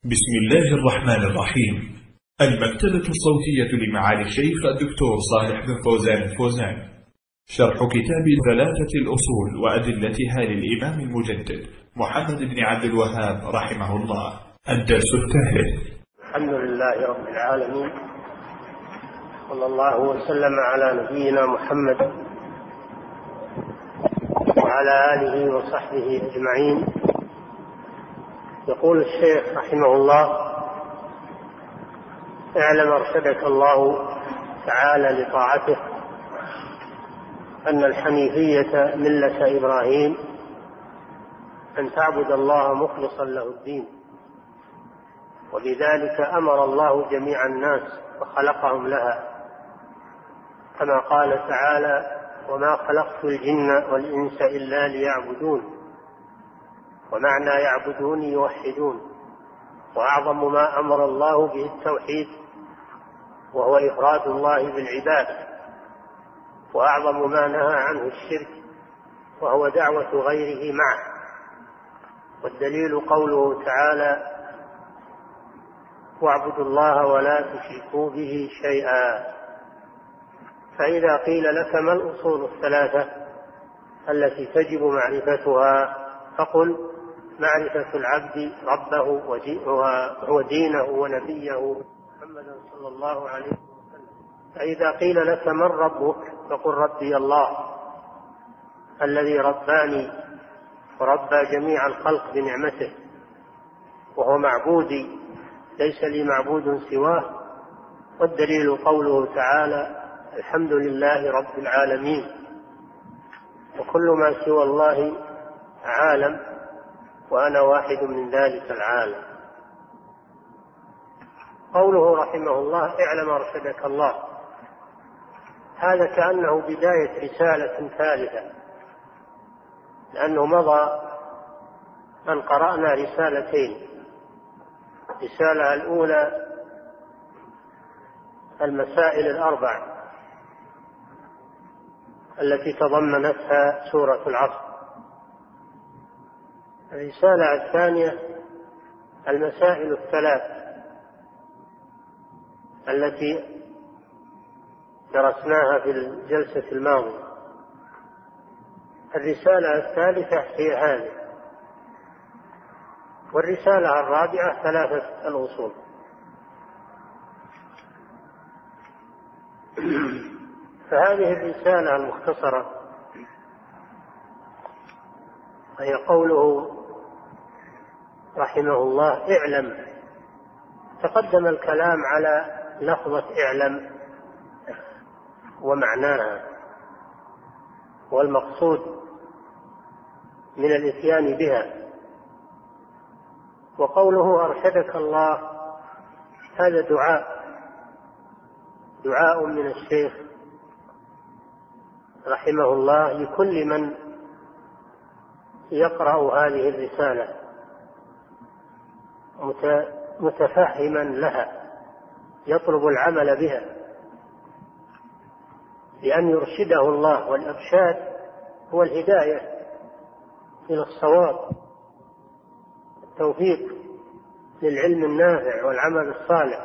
بسم الله الرحمن الرحيم. المكتبة الصوتية لمعالي الشيخ الدكتور صالح بن فوزان الفوزان، شرح كتاب ثلاثة الأصول وأدلتها للإمام المجدد محمد بن عبد الوهاب رحمه الله. الدرس الثالث. الحمد لله رب العالمين، صلى الله وسلم على نبينا محمد وعلى آله وصحبه أجمعين. يقول الشيخ رحمه الله: اعلم أرشدك الله تعالى لطاعته أن الحنيفية ملة إبراهيم، أن تعبد الله مخلصا له الدين، وبذلك أمر الله جميع الناس وخلقهم لها، كما قال تعالى: وما خلقت الجن والإنس إلا ليعبدون. ومعنى يعبدون يوحدون، وأعظم ما أمر الله به التوحيد، وهو إفراد الله بالعبادة، وأعظم ما نهى عنه الشرك، وهو دعوة غيره معه. والدليل قوله تعالى: واعبدوا الله ولا تشركوا به شيئا. فإذا قيل لك ما الأصول الثلاثة التي تجب معرفتها، فقل: معرفة العبد ربه ودينه ونبيه محمدا صلى الله عليه وسلم. فإذا قيل لك من ربك، فقل: ربي الله الذي رباني وربى جميع الخلق بنعمته، وهو معبودي ليس لي معبود سواه. والدليل قوله تعالى: الحمد لله رب العالمين. وكل ما سوى الله عالم، وأنا واحد من ذلك العالم. قوله رحمه الله: اعلم أرشدك الله، هذا كأنه بداية رسالة ثالثة، لأنه مضى أن قرأنا رسالتين. الرسالة الأولى المسائل الأربع التي تضمنتها سورة العصر. الرسالة الثانية المسائل الثلاث التي درسناها في الجلسة الماضية. الرسالة الثالثة هي هذه، والرسالة الرابعة ثلاثة الأصول. فهذه الرسالة المختصرة هي قوله رحمه الله: اعلم. تقدم الكلام على لفظة اعلم ومعناها والمقصود من الإتيان بها. وقوله أرشدك الله هذا دعاء من الشيخ رحمه الله لكل من يقرأ هذه الرسالة متفهما لها، يطلب العمل بها، لأن يرشده الله. والإرشاد هو الهداية إلى الصواب، التوفيق للعلم النافع والعمل الصالح.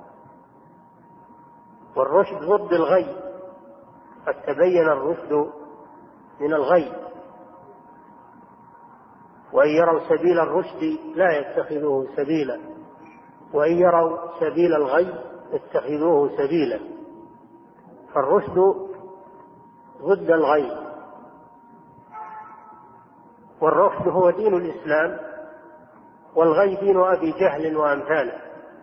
والرشد ضد الغي، قد تبين الرشد من الغي، وإن يروا سبيل الرشد لا يتخذوه سبيلا، وإن يروا سبيل الغي يتخذوه سبيلا. فالرشد ضد الغي، والرشد هو دين الإسلام، والغي دين أبي جهل وأمثاله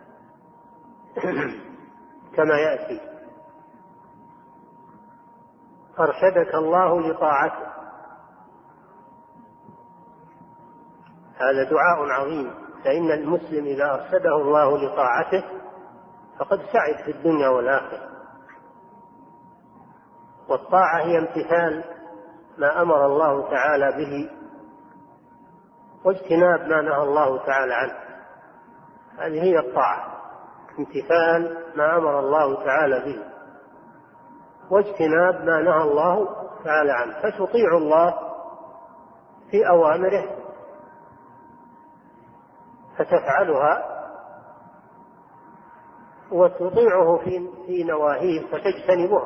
كما يأتي. أرشدك الله لطاعته، هذا دعاء عظيم، فإن المسلم إذا أرشده الله لطاعته فقد سعد في الدنيا والآخرة. والطاعة هي امتثال ما أمر الله تعالى به، واجتناب ما نهى الله تعالى عنه. هذه هي الطاعة، امتثال ما أمر الله تعالى به، واجتناب ما نهى الله تعالى عنه. فتطيع الله في أوامره فتفعلها وتطيعه في نواهيه فتجتنبها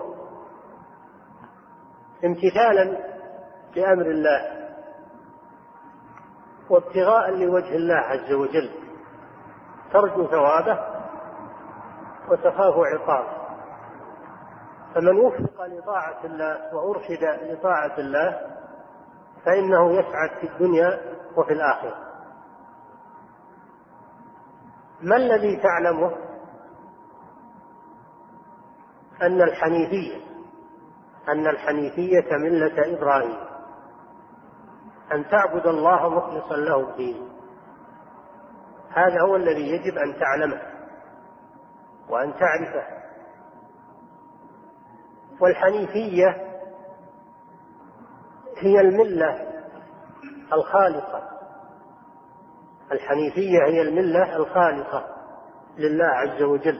امتثالا لأمر الله وابتغاء لوجه الله عز وجل، ترجو ثوابه وتخاف عقابه. فمن وفق لطاعة الله وأرشد لطاعة الله فإنه يسعد في الدنيا وفي الآخرة. ما الذي تعلمه؟ أن الحنيفية ملة إبراهيم، أن تعبد الله مخلصا له الدين. هذا هو الذي يجب أن تعلمه وأن تعرفه. والحنيفية هي الملة الخالصة، الحنيفية هي الملة الخالصة لله عز وجل.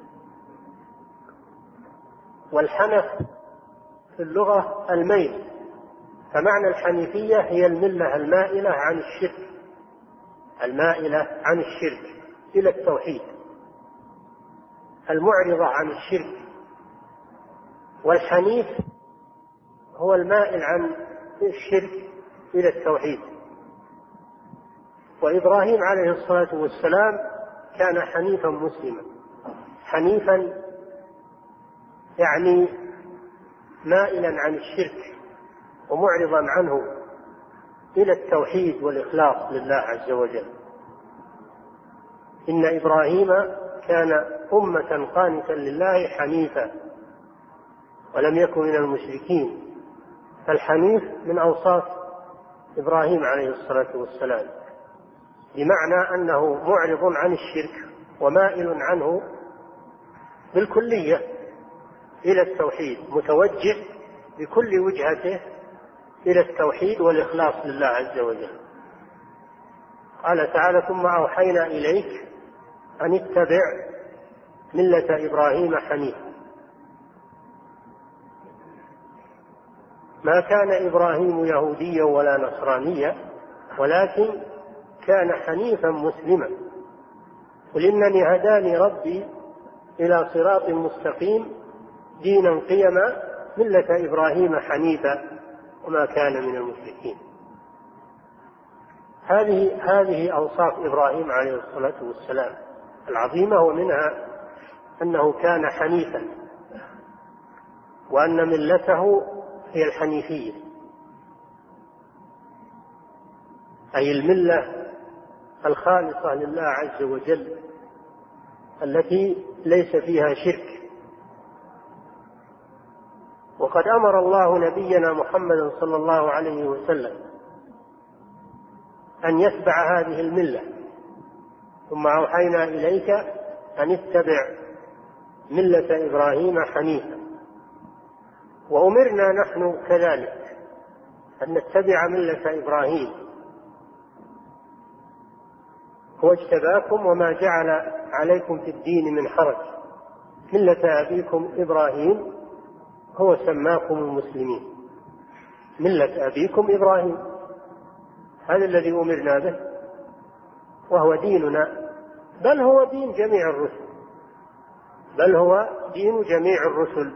والحنف في اللغة الميل، فمعنى الحنيفية هي الملة المائلة عن الشرك، المائلة عن الشرك إلى التوحيد، المعرضة عن الشرك. والحنيف هو المائل عن الشرك إلى التوحيد. وإبراهيم عليه الصلاة والسلام كان حنيفا مسلما، حنيفا يعني مائلا عن الشرك ومعرضا عنه إلى التوحيد والإخلاص لله عز وجل. إن إبراهيم كان أمة قانتا لله حنيفا ولم يكن من المشركين. فالحنيف من أوصاف إبراهيم عليه الصلاة والسلام، بمعنى أنه معرض عن الشرك ومائل عنه بالكلية إلى التوحيد، متوجه بكل وجهته إلى التوحيد والإخلاص لله عز وجل. قال تعالى: ثم أوحينا إليك أن اتبع ملة إبراهيم حنيفا. ما كان إبراهيم يهوديا ولا نصرانيا ولكن كان حنيفا مسلما. قل إنني هداني ربي إلى صراط مستقيم دينا قيما ملة إبراهيم حنيفا وما كان من المشركين. هذه أوصاف إبراهيم عليه الصلاة والسلام العظيمة، ومنها أنه كان حنيفا، وأن ملته هي الحنيفية، أي الملة الخالصة لله عز وجل التي ليس فيها شرك. وقد أمر الله نبينا محمد صلى الله عليه وسلم أن يتبع هذه الملة. ثم أوحينا إليك أن اتبع ملة إبراهيم حنيفا. وأمرنا نحن كذلك أن نتبع ملة إبراهيم. هو اجتباكم وما جعل عليكم في الدين من حرج ملة أبيكم إبراهيم هو سماكم المسلمين. ملة أبيكم إبراهيم، هذا الذي أمرنا به، وهو ديننا، بل هو دين جميع الرسل، بل هو دين جميع الرسل.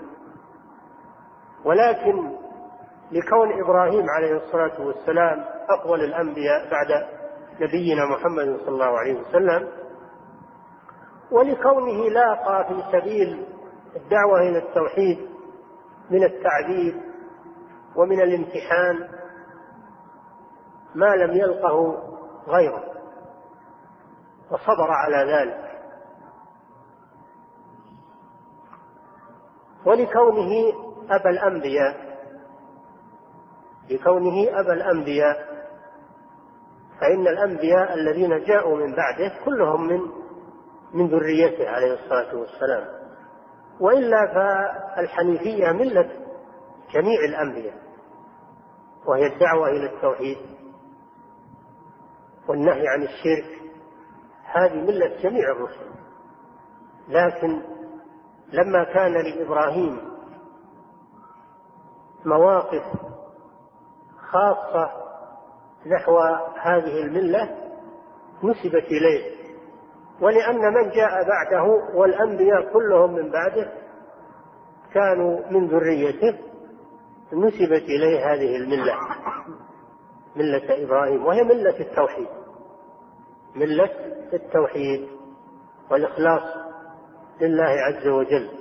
ولكن لكون إبراهيم عليه الصلاة والسلام أفضل الأنبياء بعد نبينا محمد صلى الله عليه وسلم، ولكونه لاقى في سبيل الدعوة إلى التوحيد من التعذيب ومن الامتحان ما لم يلقه غيره، وصبر على ذلك. ولكونه أبا الأنبياء، فإن الأنبياء الذين جاءوا من بعده كلهم من ذريته عليه الصلاة والسلام. وإلا فالحنيفية ملة جميع الأنبياء، وهي الدعوة إلى التوحيد والنهي عن الشرك، هذه ملة جميع الرسل. لكن لما كان لإبراهيم مواقف خاصة نحو هذه الملة نسبت إليه، ولأن من جاء بعده والأنبياء كلهم من بعده كانوا من ذريته نسبت إليه هذه الملة، ملة إبراهيم، وهي ملة التوحيد، ملة التوحيد والإخلاص لله عز وجل.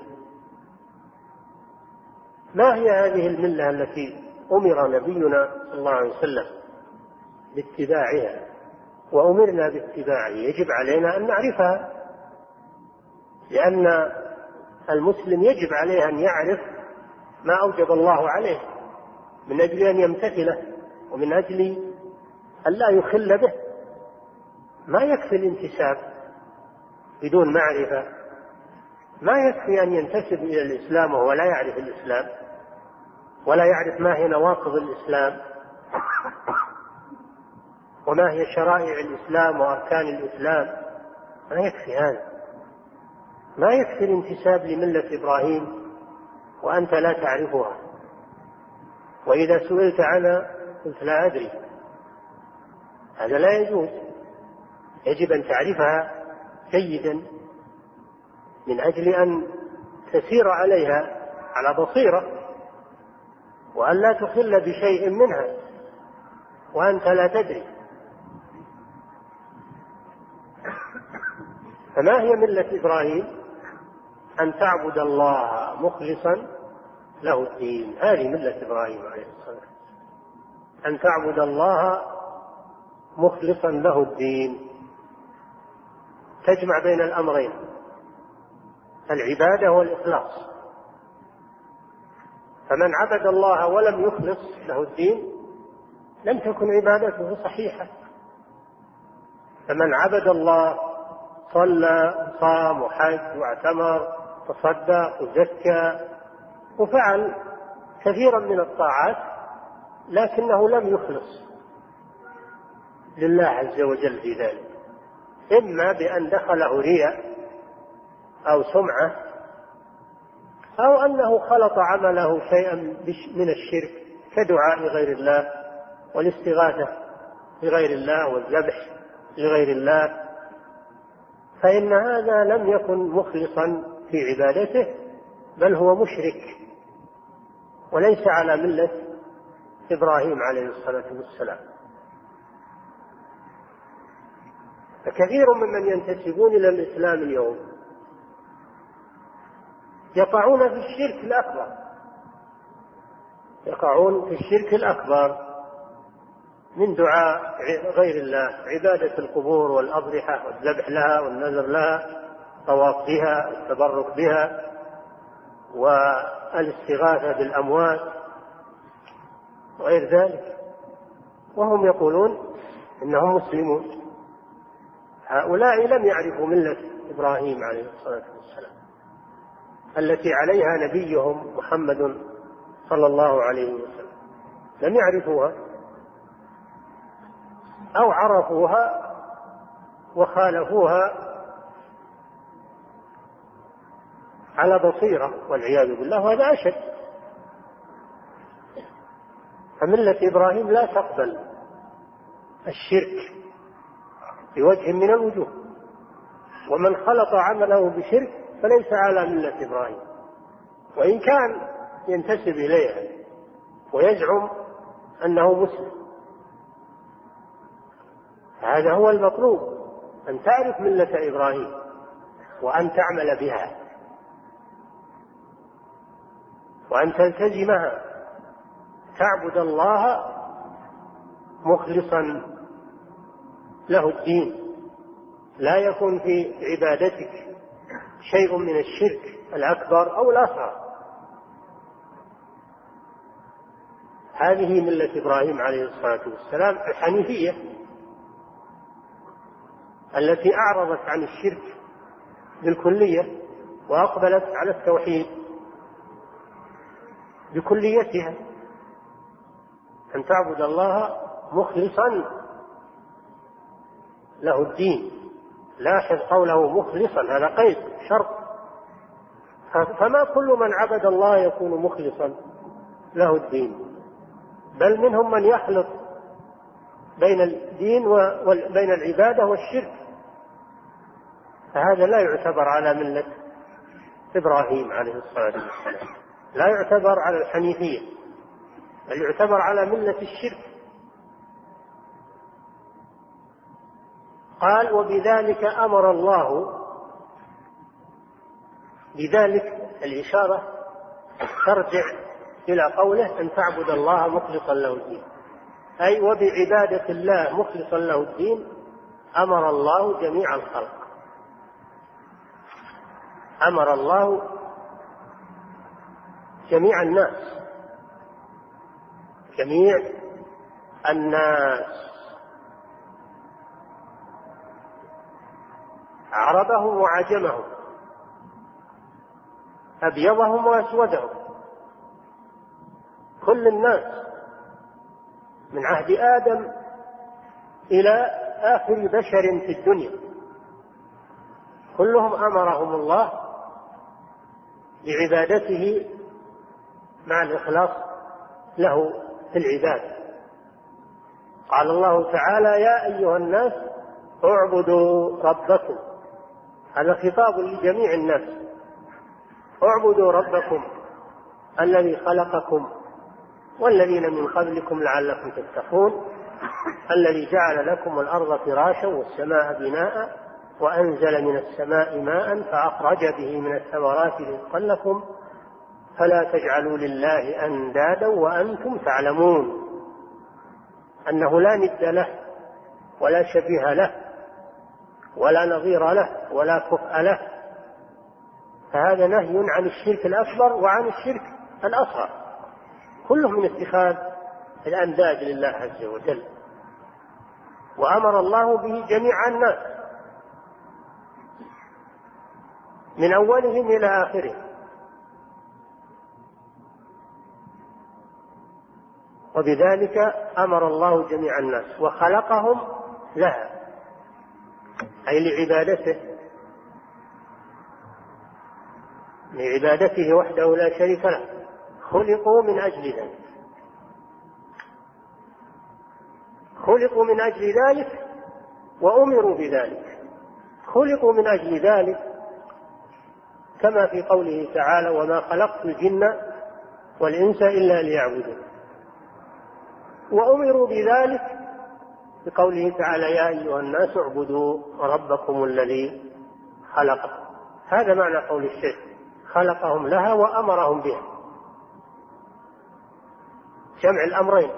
ما هي هذه الملة التي أمر نبينا صلى الله عليه وسلم باتباعها وأمرنا باتباعه؟ يجب علينا أن نعرفها، لأن المسلم يجب عليه أن يعرف ما أوجب الله عليه من أجل أن يمتثله ومن أجل أن لا يخل به. ما يكفي الانتساب بدون معرفة، ما يكفي أن ينتسب إلى الإسلام وهو لا يعرف الإسلام ولا يعرف ما هي نواقض الإسلام وما هي شرائع الإسلام وأركان الإسلام. ما يكفي هذا، ما يكفي الانتساب لملة إبراهيم وأنت لا تعرفها، وإذا سئلت عنها قلت لا أدري. هذا لا يجوز، يجب أن تعرفها جيدا من أجل أن تسير عليها على بصيرة، وأن لا تخل بشيء منها وأنت لا تدري. فما هي ملة إبراهيم؟ أن تعبد الله مخلصا له الدين. هذه ملة إبراهيم عليه الصلاة والسلام، أن تعبد الله مخلصا له الدين، تجمع بين الأمرين، العبادة والإخلاص. فمن عبد الله ولم يخلص له الدين لم تكن عبادته صحيحة. فمن عبد الله صلى صام وحج واعتمر تصدق وزكى وفعل كثيرا من الطاعات لكنه لم يخلص لله عز وجل في ذلك، إما بأن دخله رياء أو سمعة، أو أنه خلط عمله شيئا من الشرك كدعاء غير الله والاستغاثة بغير الله والذبح لغير الله، فإن هذا لم يكن مخلصا في عبادته، بل هو مشرك وليس على ملة إبراهيم عليه الصلاة والسلام. فكثير ممن ينتسبون إلى الإسلام اليوم يقعون في الشرك الأكبر، يقعون في الشرك الأكبر من دعاء غير الله، عبادة القبور والأضرحة والذبح لها والنذر لها، الطواف بها، التبرك بها، والاستغاثة بالأموات وغير ذلك، وهم يقولون إنهم مسلمون. هؤلاء لم يعرفوا ملة إبراهيم عليه الصلاة والسلام التي عليها نبيهم محمد صلى الله عليه وسلم، لم يعرفوها أو عرفوها وخالفوها على بصيرة والعياذ بالله، وهذا أشد. فملة إبراهيم لا تقبل الشرك بوجه من الوجوه، ومن خلط عمله بشرك فليس على ملة إبراهيم، وإن كان ينتسب إليها ويزعم أنه مسلم. هذا هو المطلوب، أن تعرف ملة إبراهيم وأن تعمل بها وأن تلتزمها، تعبد الله مخلصا له الدين، لا يكون في عبادتك شيء من الشرك الأكبر أو الأصغر. هذه ملة إبراهيم عليه الصلاة والسلام الحنيفية التي أعرضت عن الشرك بالكلية وأقبلت على التوحيد بكليتها، أن تعبد الله مخلصا له الدين. لاحظ قوله مخلصا، هذا قيد شرط، فما كل من عبد الله يكون مخلصا له الدين، بل منهم من يخلط بين الدين وبين العبادة والشرك، فهذا لا يعتبر على ملة إبراهيم عليه الصلاة والسلام، لا يعتبر على الحنيفية، بل يعتبر على ملة الشرك. قال وبذلك أمر الله، بذلك الإشارة ترجع إلى قوله أن تعبد الله مخلصا له الدين، أي وبعبادة الله مخلصا له الدين أمر الله جميع الخلق، أمر الله جميع الناس، جميع الناس، عربهم وعجمهم، أبيضهم وأسودهم، كل الناس من عهد آدم إلى آخر بشر في الدنيا، كلهم أمرهم الله بعبادته مع الإخلاص له في العبادة. قال الله تعالى يا أيها الناس اعبدوا ربكم، هذا خطاب لجميع الناس، اعبدوا ربكم الذي خلقكم والذين من قبلكم لعلكم تتقون، الذي جعل لكم الأرض فراشا والسماء بناء وأنزل من السماء ماء فأخرج به من الثمرات رزقا لكم فلا تجعلوا لله أندادا وأنتم تعلمون أنه لا ند له ولا شبيه له ولا نظير له ولا كفء له. فهذا نهي عن الشرك الأكبر وعن الشرك الأصغر، كله من اتخاذ الأنداد لله عز وجل، وأمر الله به جميع الناس من أولهم إلى آخرهم. وبذلك أمر الله جميع الناس وخلقهم لها، أي لعبادته، لعبادته وحده لا شريك له، خلقوا من أجل ذلك، خلقوا من أجل ذلك وأمروا بذلك، خلقوا من أجل ذلك كما في قوله تعالى وما خلقت الجن والإنس إلا ليعبدون، وأمروا بذلك بقوله تعالى يا أيها الناس اعبدوا ربكم الذي خلقكم. هذا معنى قول الشيخ خلقهم لها وأمرهم بها، جمع الأمرين.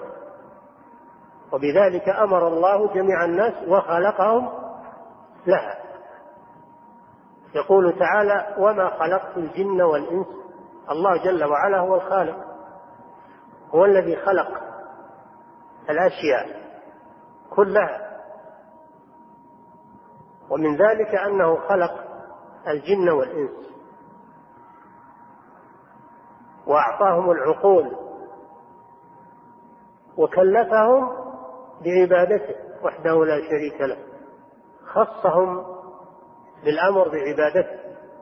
وبذلك أمر الله جميع الناس وخلقهم لها. يقول تعالى وما خلقت الجن والإنس، الله جل وعلا هو الخالق، هو الذي خلق الأشياء كلها، ومن ذلك أنه خلق الجن والإنس وأعطاهم العقول وكلفهم بعبادته وحده لا شريك له، خصهم بالأمر بعبادته،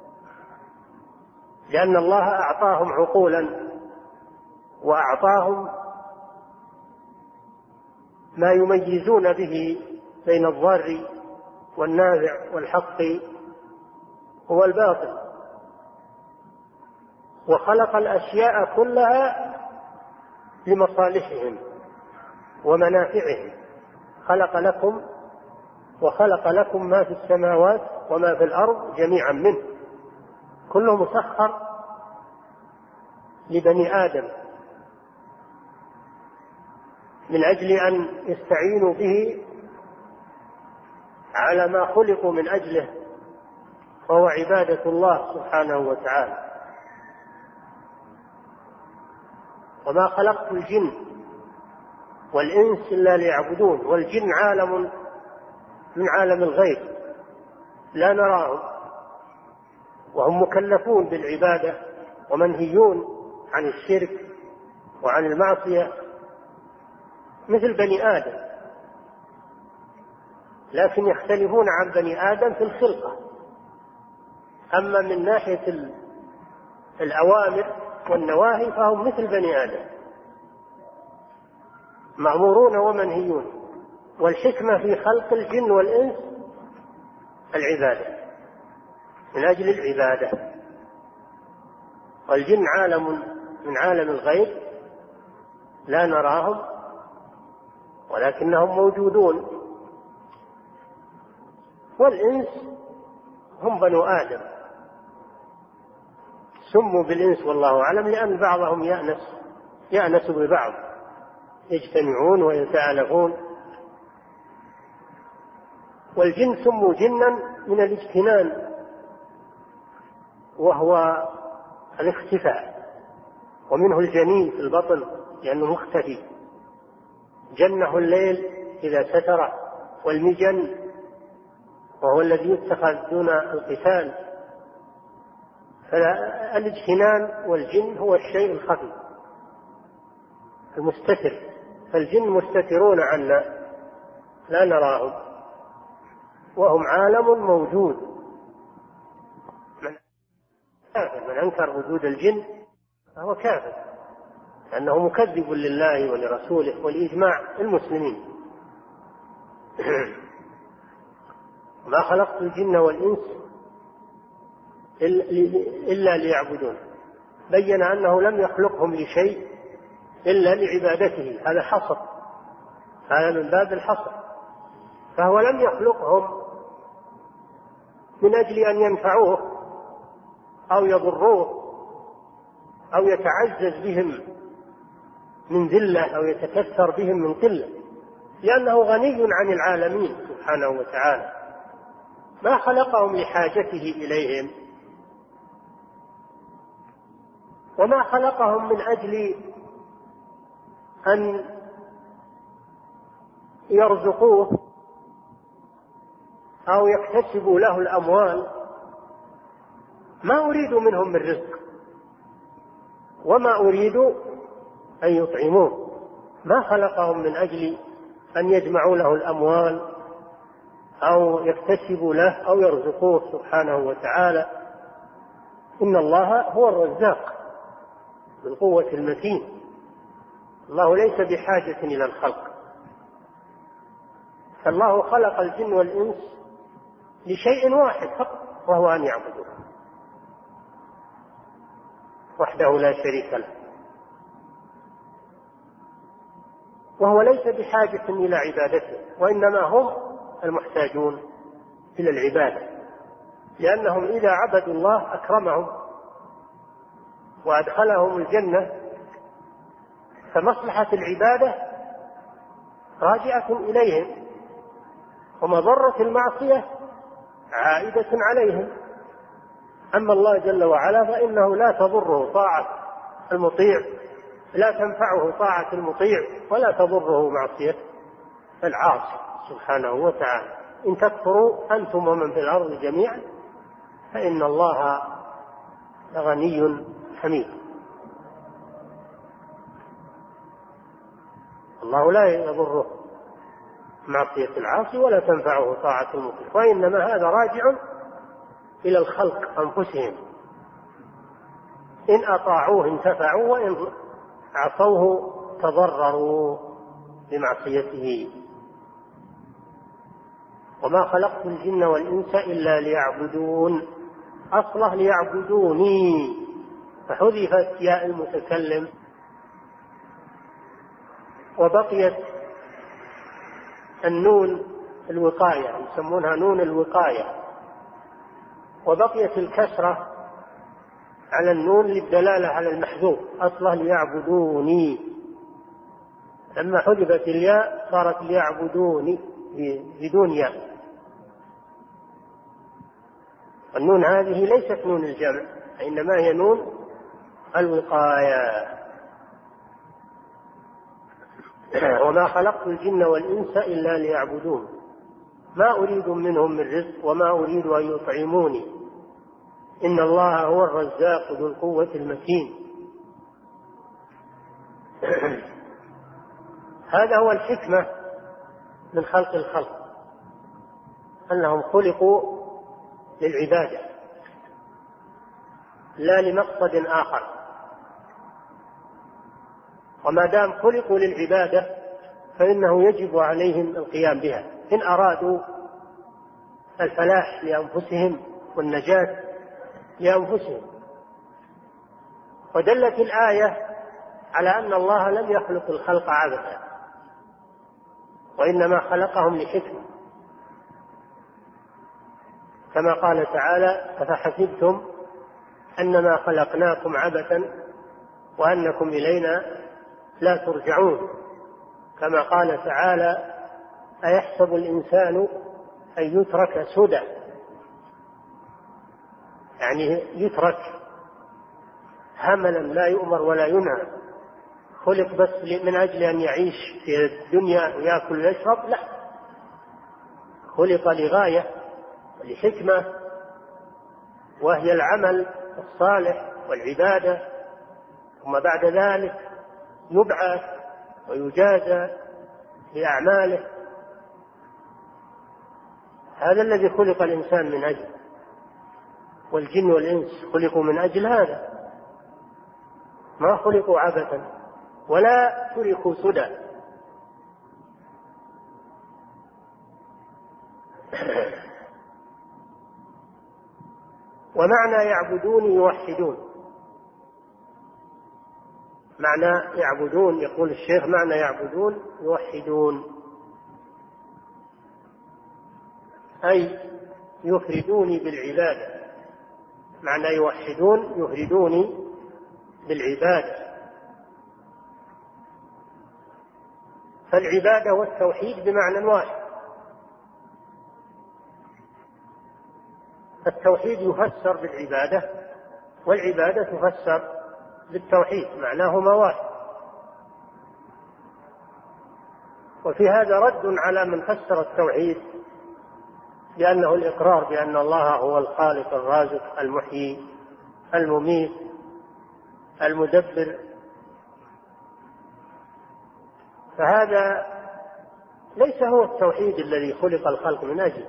لأن الله أعطاهم عقولا وأعطاهم ما يميزون به بين الضار والنافع والحق والباطل، وخلق الأشياء كلها لمصالحهم ومنافعهم، خلق لكم وخلق لكم ما في السماوات وما في الأرض جميعا منه، كله مسخر لبني آدم من أجل أن يستعينوا به على ما خلقوا من أجله، وهو عبادة الله سبحانه وتعالى. وما خلقت الجن والإنس إلا ليعبدون، والجن عالم من عالم الغيب لا نراهم، وهم مكلفون بالعبادة ومنهيون عن الشرك وعن المعصية مثل بني آدم، لكن يختلفون عن بني آدم في الخلقة. أما من ناحية الأوامر والنواهي فهم مثل بني آدم، مأمورون ومنهيون. والحكمة في خلق الجن والإنس العبادة، من أجل العبادة. والجن عالم من عالم الغيب لا نراهم ولكنهم موجودون. والإنس هم بنو آدم، سموا بالإنس والله أعلم لأن بعضهم يأنس ببعض، يجتمعون ويتآلفون. والجن سموا جنا من الاجتنان، وهو الاختفاء، ومنه الجنين في البطن لأنه مختفي، جنه الليل إذا ستره، والمجن وهو الذي يتخذ دون القتال. فالاجتنان والجن هو الشيء الخفي المستتر، فالجن مستترون عنا لا نراهم، وهم عالم موجود. من أنكر وجود الجن فهو كافر، لأنه مكذب لله ولرسوله ولإجماع المسلمين. ما خلقت الجن والإنس إلا ليعبدون. بين أنه لم يخلقهم لشيء إلا لعبادته، هذا حصر، هذا من باب الحصر. فهو لم يخلقهم من أجل أن ينفعوه أو يضروه أو يتعزز بهم من ذلة أو يتكثر بهم من قلة، لأنه غني عن العالمين سبحانه وتعالى، ما خلقهم لحاجته إليهم، وما خلقهم من أجل أن يرزقوه أو يكتسبوا له الأموال. ما أريد منهم من رزق وما أريد أن يطعموه. ما خلقهم من أجل أن يجمعوا له الأموال أو يكتسبوا له أو يرزقوه سبحانه وتعالى. إن الله هو الرزاق بالقوة المتين، الله ليس بحاجة إلى الخلق. فالله خلق الجن والإنس لشيء واحد فقط، وهو أن يعبدوه وحده لا شريك له، وهو ليس بحاجة إلى عبادته، وإنما هم المحتاجون إلى العبادة، لأنهم إذا عبدوا الله أكرمهم وأدخلهم الجنة. فمصلحة العبادة راجعة إليهم، ومضرة المعصية عائدة عليهم. أما الله جل وعلا فإنه لا تضره طاعة المطيع، لا تنفعه طاعة المطيع ولا تضره معصية العاصي سبحانه وتعالى. إن تكفروا أنتم ومن في الأرض جميعا فإن الله لغني حميد. الله لا يضره معصية العاصي ولا تنفعه طاعة المطيع، وإنما هذا راجع إلى الخلق أنفسهم، إن أطاعوه انتفعوا وإن عصوه تضرروا بمعصيته. وما خلقت الجن والإنس إلا ليعبدون، أصله ليعبدوني، فحذفت ياء المتكلم وبقيت النون الوقاية، يسمونها نون الوقاية، وبقيت الكسرة على النون للدلالة على المحذوف، أصله ليعبدوني. لما حذفت الياء صارت ليعبدوني بدون ياء. النون هذه ليست نون الجمع، إنما هي نون الوقاية. وما خلقت الجن والإنس إلا ليعبدون ما أريد منهم من رزق وما أريد أن يطعموني إن الله هو الرزاق ذو القوة المتين. هذا هو الحكمة من خلق الخلق، أنهم خلقوا للعبادة لا لمقصد آخر، وما دام خلقوا للعبادة فإنه يجب عليهم القيام بها. إن أرادوا الفلاح لأنفسهم والنجاة لأنفسهم. ودلت الآية على أن الله لم يخلق الخلق عبثا، وإنما خلقهم لحكمة، كما قال تعالى: أفحسبتم أنما خلقناكم عبثا وأنكم إلينا لا ترجعون، كما قال تعالى: أيحسب الإنسان أن يترك سدى، يعني يترك هملا لا يؤمر ولا ينهى، خلق بس من أجل أن يعيش في الدنيا ويأكل ويشرب؟ لا، خلق لغاية ولحكمة، وهي العمل الصالح والعبادة، ثم بعد ذلك يبعث ويجازى بأعماله. هذا الذي خلق الإنسان من أجله، والجن والإنس خلقوا من أجل هذا، ما خلقوا عبثا ولا تركوا سدى. ومعنى يعبدون يوحدون، معنى يعبدون يقول الشيخ معنى يعبدون يوحدون، أي يفردوني بالعبادة. معنى يوحدون يفردوني بالعبادة. فالعبادة والتوحيد بمعنى واحد. التوحيد يفسر بالعبادة، والعبادة تفسر بالتوحيد، معناهما واحد. وفي هذا رد على من فسر التوحيد بأنه الإقرار بأن الله هو الخالق الرازق المحيي المميت المدبر. فهذا ليس هو التوحيد الذي خلق الخلق من أجله،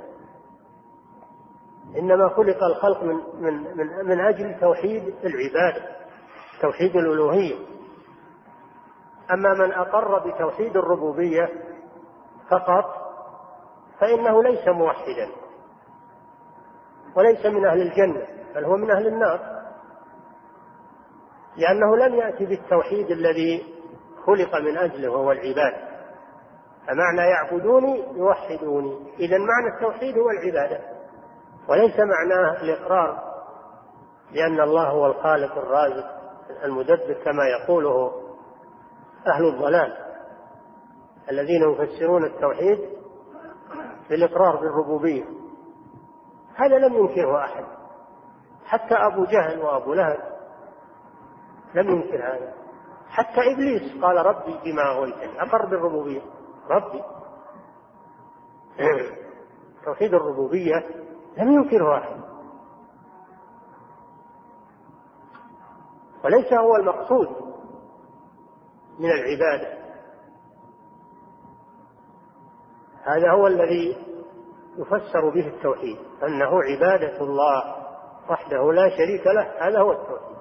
إنما خلق الخلق من أجل توحيد العبادة، توحيد الألوهية. أما من أقر بتوحيد الربوبية فقط فإنه ليس موحدا وليس من أهل الجنة، بل هو من أهل النار، لأنه لم يأتي بالتوحيد الذي خلق من أجله وهو العبادة. فمعنى يعبدوني يوحدوني، إذن معنى التوحيد هو العبادة، وليس معناه الإقرار لأن الله هو الخالق الرازق المدبر كما يقوله أهل الضلال الذين يفسرون التوحيد بالإقرار بالربوبية. هذا لم ينكره أحد، حتى أبو جهل وأبو لهب لم ينكر هذا، حتى إبليس قال ربي بما أغويتني، أقر بالربوبية ربي. توحيد الربوبية لم ينكره أحد، وليس هو المقصود من العبادة. هذا هو الذي يفسر به التوحيد، أنه عبادة الله وحده لا شريك له، هذا هو التوحيد.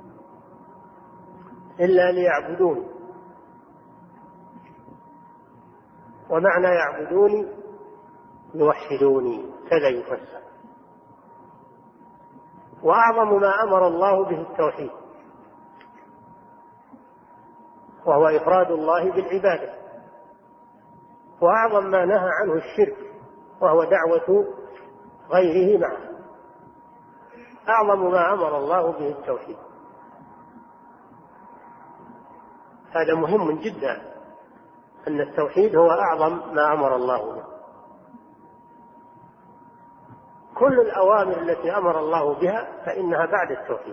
إلا ليعبدون، ومعنى يعبدوني يوحدوني كذا يفسر. وأعظم ما أمر الله به التوحيد، وهو إفراد الله بالعبادة، وأعظم ما نهى عنه الشرك، وهو دعوة غيره معه. أعظم ما أمر الله به التوحيد، هذا مهم جدا، أن التوحيد هو أعظم ما أمر الله به. كل الأوامر التي أمر الله بها فإنها بعد التوحيد.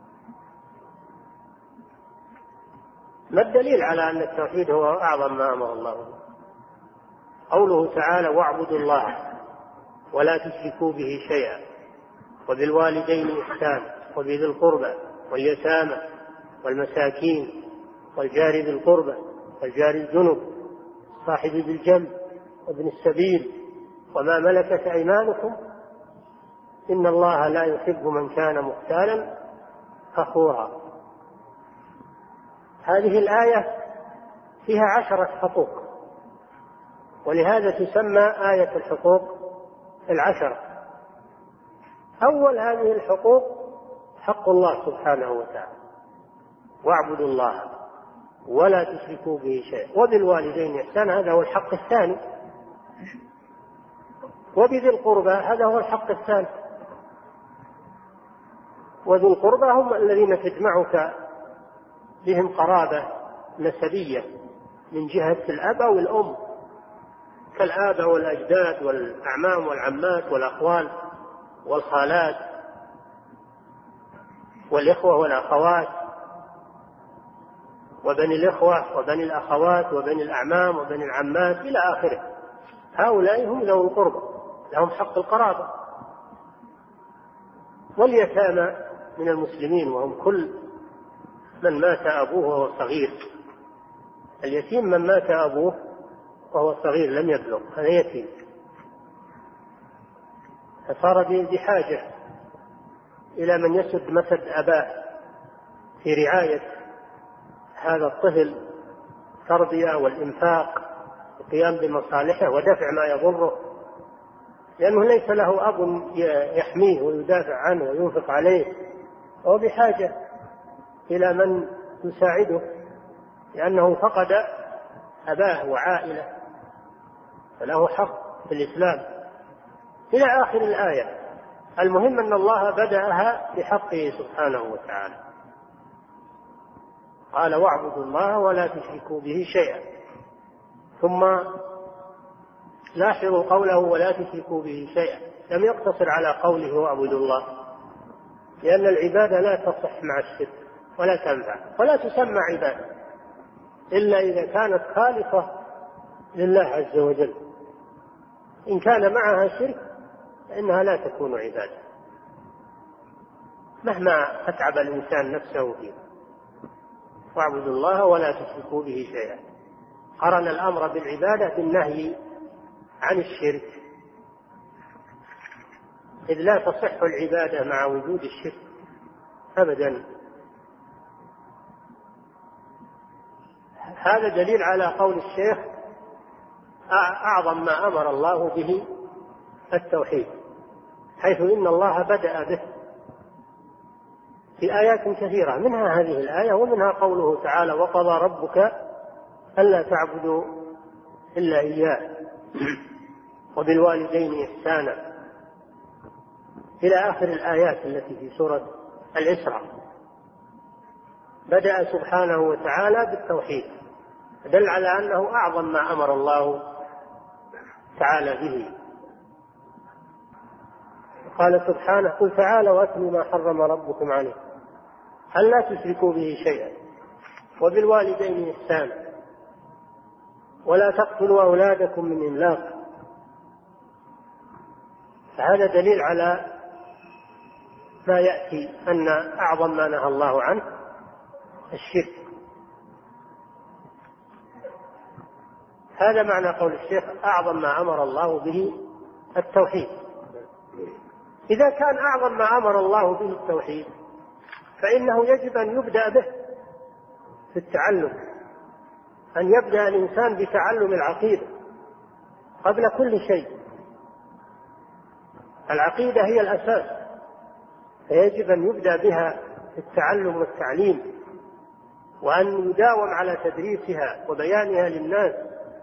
ما الدليل على أن التوحيد هو أعظم ما أمر الله به؟ قوله تعالى: واعبدوا الله ولا تشركوا به شيئا وبالوالدين إحسانا وبذي القربى واليتامى والمساكين والجار ذي القربى والجار الجنب صاحب بالجنب وابن السبيل وما ملكت أيمانكم إن الله لا يحب من كان مختالا فخورا. هذه الآية فيها 10 حقوق، ولهذا تسمى آية الحقوق 10. أول هذه الحقوق حق الله سبحانه وتعالى: واعبدوا الله ولا تشركوا به شيئا وبالوالدين إحسانا، هذا هو الحق الثاني، وبذي القربى هذا هو الحق الثالث. وذي القربى هم الذين تجمعك بهم قرابة نسبية من جهة الأب أو الأم، كالآباء والأجداد والأعمام والعمات والأخوال والخالات والإخوة والأخوات وبني الإخوة وبني الأخوات وبني الأعمام وبني العمات إلى آخره. هؤلاء هم ذوي القربى، لهم حق القرابة. واليتامى من المسلمين، وهم كل من مات أبوه وهو صغير. اليتيم من مات أبوه وهو صغير لم يبلغ، هذا يتيم، فصار بحاجة إلى من يسد مسد أباه في رعاية هذا الطفل، تربية والإنفاق والقيام بمصالحه ودفع ما يضره، لأنه ليس له أب يحميه ويدافع عنه وينفق عليه، هو بحاجة إلى من يساعده لأنه فقد أباه وعائلة، فله حق في الإسلام إلى آخر الآية. المهم أن الله بدأها بحقه سبحانه وتعالى، قال: واعبدوا الله ولا تشركوا به شيئا. ثم لاحظوا قوله ولا تشركوا به شيئا، لم يقتصر على قوله واعبدوا الله، لأن العبادة لا تصح مع الشرك ولا تنفع ولا تسمى عبادة إلا إذا كانت خالصة لله عز وجل. إن كان معها شرك فإنها لا تكون عبادة مهما أتعب الإنسان نفسه فيه. واعبدوا الله ولا تشركوا به شيئا، قرن الأمر بالعبادة بالنهي عن الشرك، إذ لا تصح العبادة مع وجود الشرك أبدا. هذا دليل على قول الشيخ: أعظم ما أمر الله به التوحيد، حيث إن الله بدأ به في آيات كثيرة، منها هذه الآية ومنها قوله تعالى: وقضى ربك ألا تعبدوا إلا إياه وبالوالدين إحسانا إلى آخر الآيات التي في سورة الإسراء. بدأ سبحانه وتعالى بالتوحيد، دل على أنه أعظم ما أمر الله تعالى به. قال سبحانه: قل تعالوا واتلوا ما حرم ربكم عليكم ألا تشركوا به شيئا وبالوالدين إحسانا ولا تقتلوا أولادكم من إملاق. فهذا دليل على ما يأتي أن أعظم ما نهى الله عنه الشرك. هذا معنى قول الشيخ: أعظم ما أمر الله به التوحيد. إذا كان أعظم ما أمر الله به التوحيد فإنه يجب أن يبدأ به في التعلم، أن يبدأ الإنسان بتعلم العقيدة قبل كل شيء. العقيدة هي الأساس، فيجب أن يبدأ بها في التعلم والتعليم، وأن يداوم على تدريسها وبيانها للناس،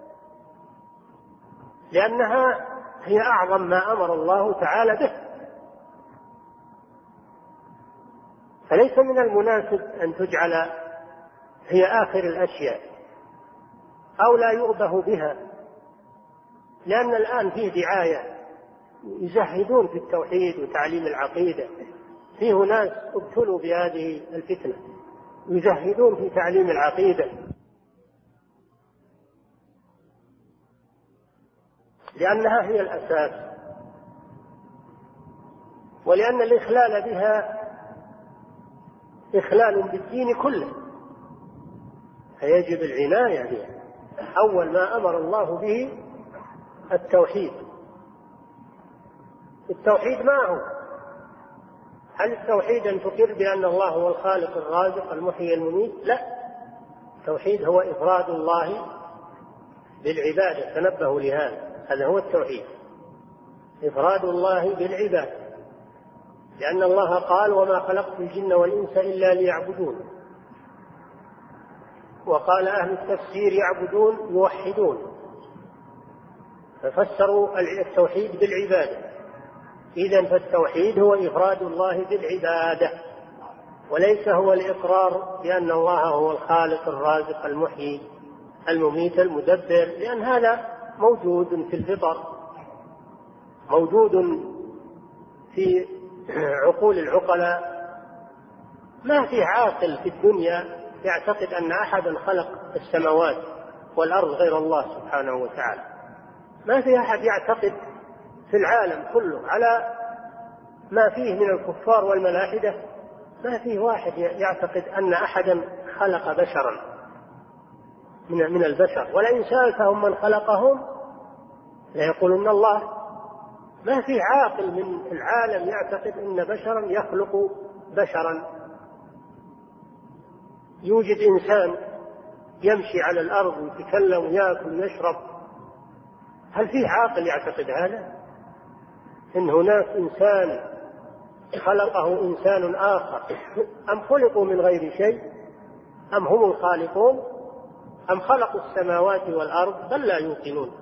لأنها هي أعظم ما أمر الله تعالى به. فليس من المناسب أن تجعل هي آخر الأشياء أو لا يؤبه بها، لأن الآن فيه دعاية يزهدون في التوحيد وتعليم العقيدة، فيه ناس ابتلوا بهذه الفتنة يزهدون في تعليم العقيدة، لأنها هي الأساس، ولأن الإخلال بها إخلال بالدين كله، فيجب العناية بها. أول ما أمر الله به التوحيد. التوحيد ما هو؟ هل التوحيد أن تقر بأن الله هو الخالق الرازق المحيي المميت؟ لا، التوحيد هو إفراد الله بالعبادة، تنبهوا لهذا، هذا هو التوحيد، إفراد الله بالعبادة. لأن الله قال وما خلقت الجن والإنس إلا ليعبدون. وقال أهل التفسير يعبدون يوحدون، ففسروا التوحيد بالعبادة. إذن فالتوحيد هو إفراد الله بالعبادة، وليس هو الإقرار بأن الله هو الخالق الرازق المحيي المميت المدبر، لأن هذا موجود في الفطر، موجود في عقول العقلاء. ما في عاقل في الدنيا يعتقد أن أحدا خلق السماوات والأرض غير الله سبحانه وتعالى. ما في أحد يعتقد في العالم كله على ما فيه من الكفار والملاحدة، ما فيه واحد يعتقد أن أحدا خلق بشرا من البشر. ولئن سألتهم من خلقهم ليقولون الله. ما في عاقل من العالم يعتقد أن بشرا يخلق بشرا. يوجد إنسان يمشي على الأرض ويتكلم ويأكل ويشرب، هل في عاقل يعتقد هذا؟ إن هناك إنسان خلقه إنسان آخر، أم خلقوا من غير شيء، أم هم الخالقون، أم خلقوا السماوات والأرض؟ بل لا يوقنون.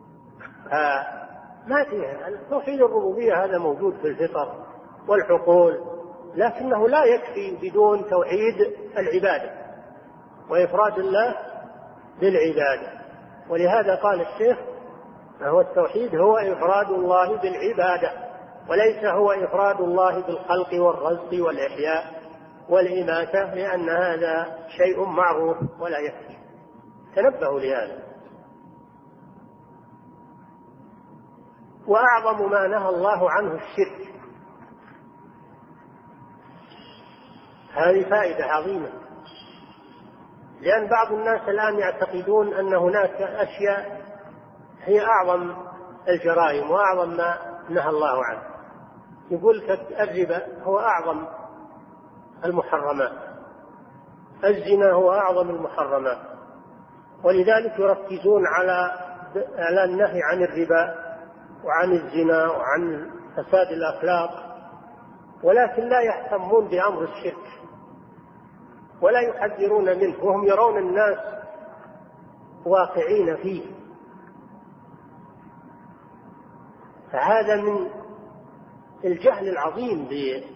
ما فيها. توحيد الربوبية هذا موجود في الفطر والعقول، لكنه لا يكفي بدون توحيد العبادة وإفراد الله بالعبادة. ولهذا قال الشيخ هو التوحيد هو إفراد الله بالعبادة، وليس هو إفراد الله بالخلق والرزق والإحياء والإماتة، لأن هذا شيء معروف ولا يكفي. تنبهوا لهذا. وأعظم ما نهى الله عنه الشرك. هذه فائدة عظيمة، لأن بعض الناس الآن يعتقدون أن هناك أشياء هي أعظم الجرائم وأعظم ما نهى الله عنه. يقول الربا هو أعظم المحرمات، الزنا هو أعظم المحرمات، ولذلك يركزون على النهي عن الربا وعن الزنا وعن فساد الأخلاق، ولكن لا يهتمون بأمر الشرك ولا يحذرون منه، وهم يرون الناس واقعين فيه. فهذا من الجهل العظيم بشريعة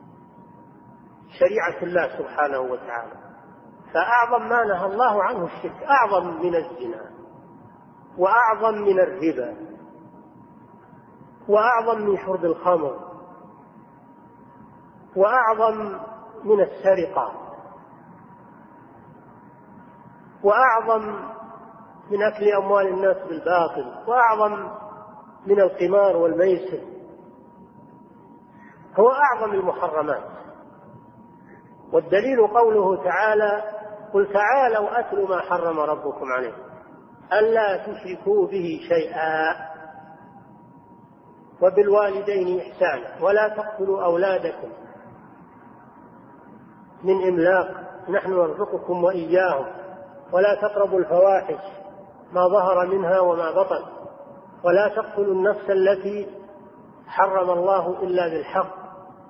الله سبحانه وتعالى. فأعظم ما نهى الله عنه الشرك، أعظم من الزنا وأعظم من الربا وأعظم من شرب الخمر وأعظم من السرقة وأعظم من أكل أموال الناس بالباطل وأعظم من القمار والميسر. هو أعظم المحرمات. والدليل قوله تعالى قل تعالوا أتل ما حرم ربكم عليكم ألا تشركوا به شيئا وبالوالدين إحسانا ولا تقتلوا أولادكم من إملاق نحن نرزقكم وإياهم ولا تقربوا الفواحش ما ظهر منها وما بطن ولا تقتلوا النفس التي حرم الله إلا بالحق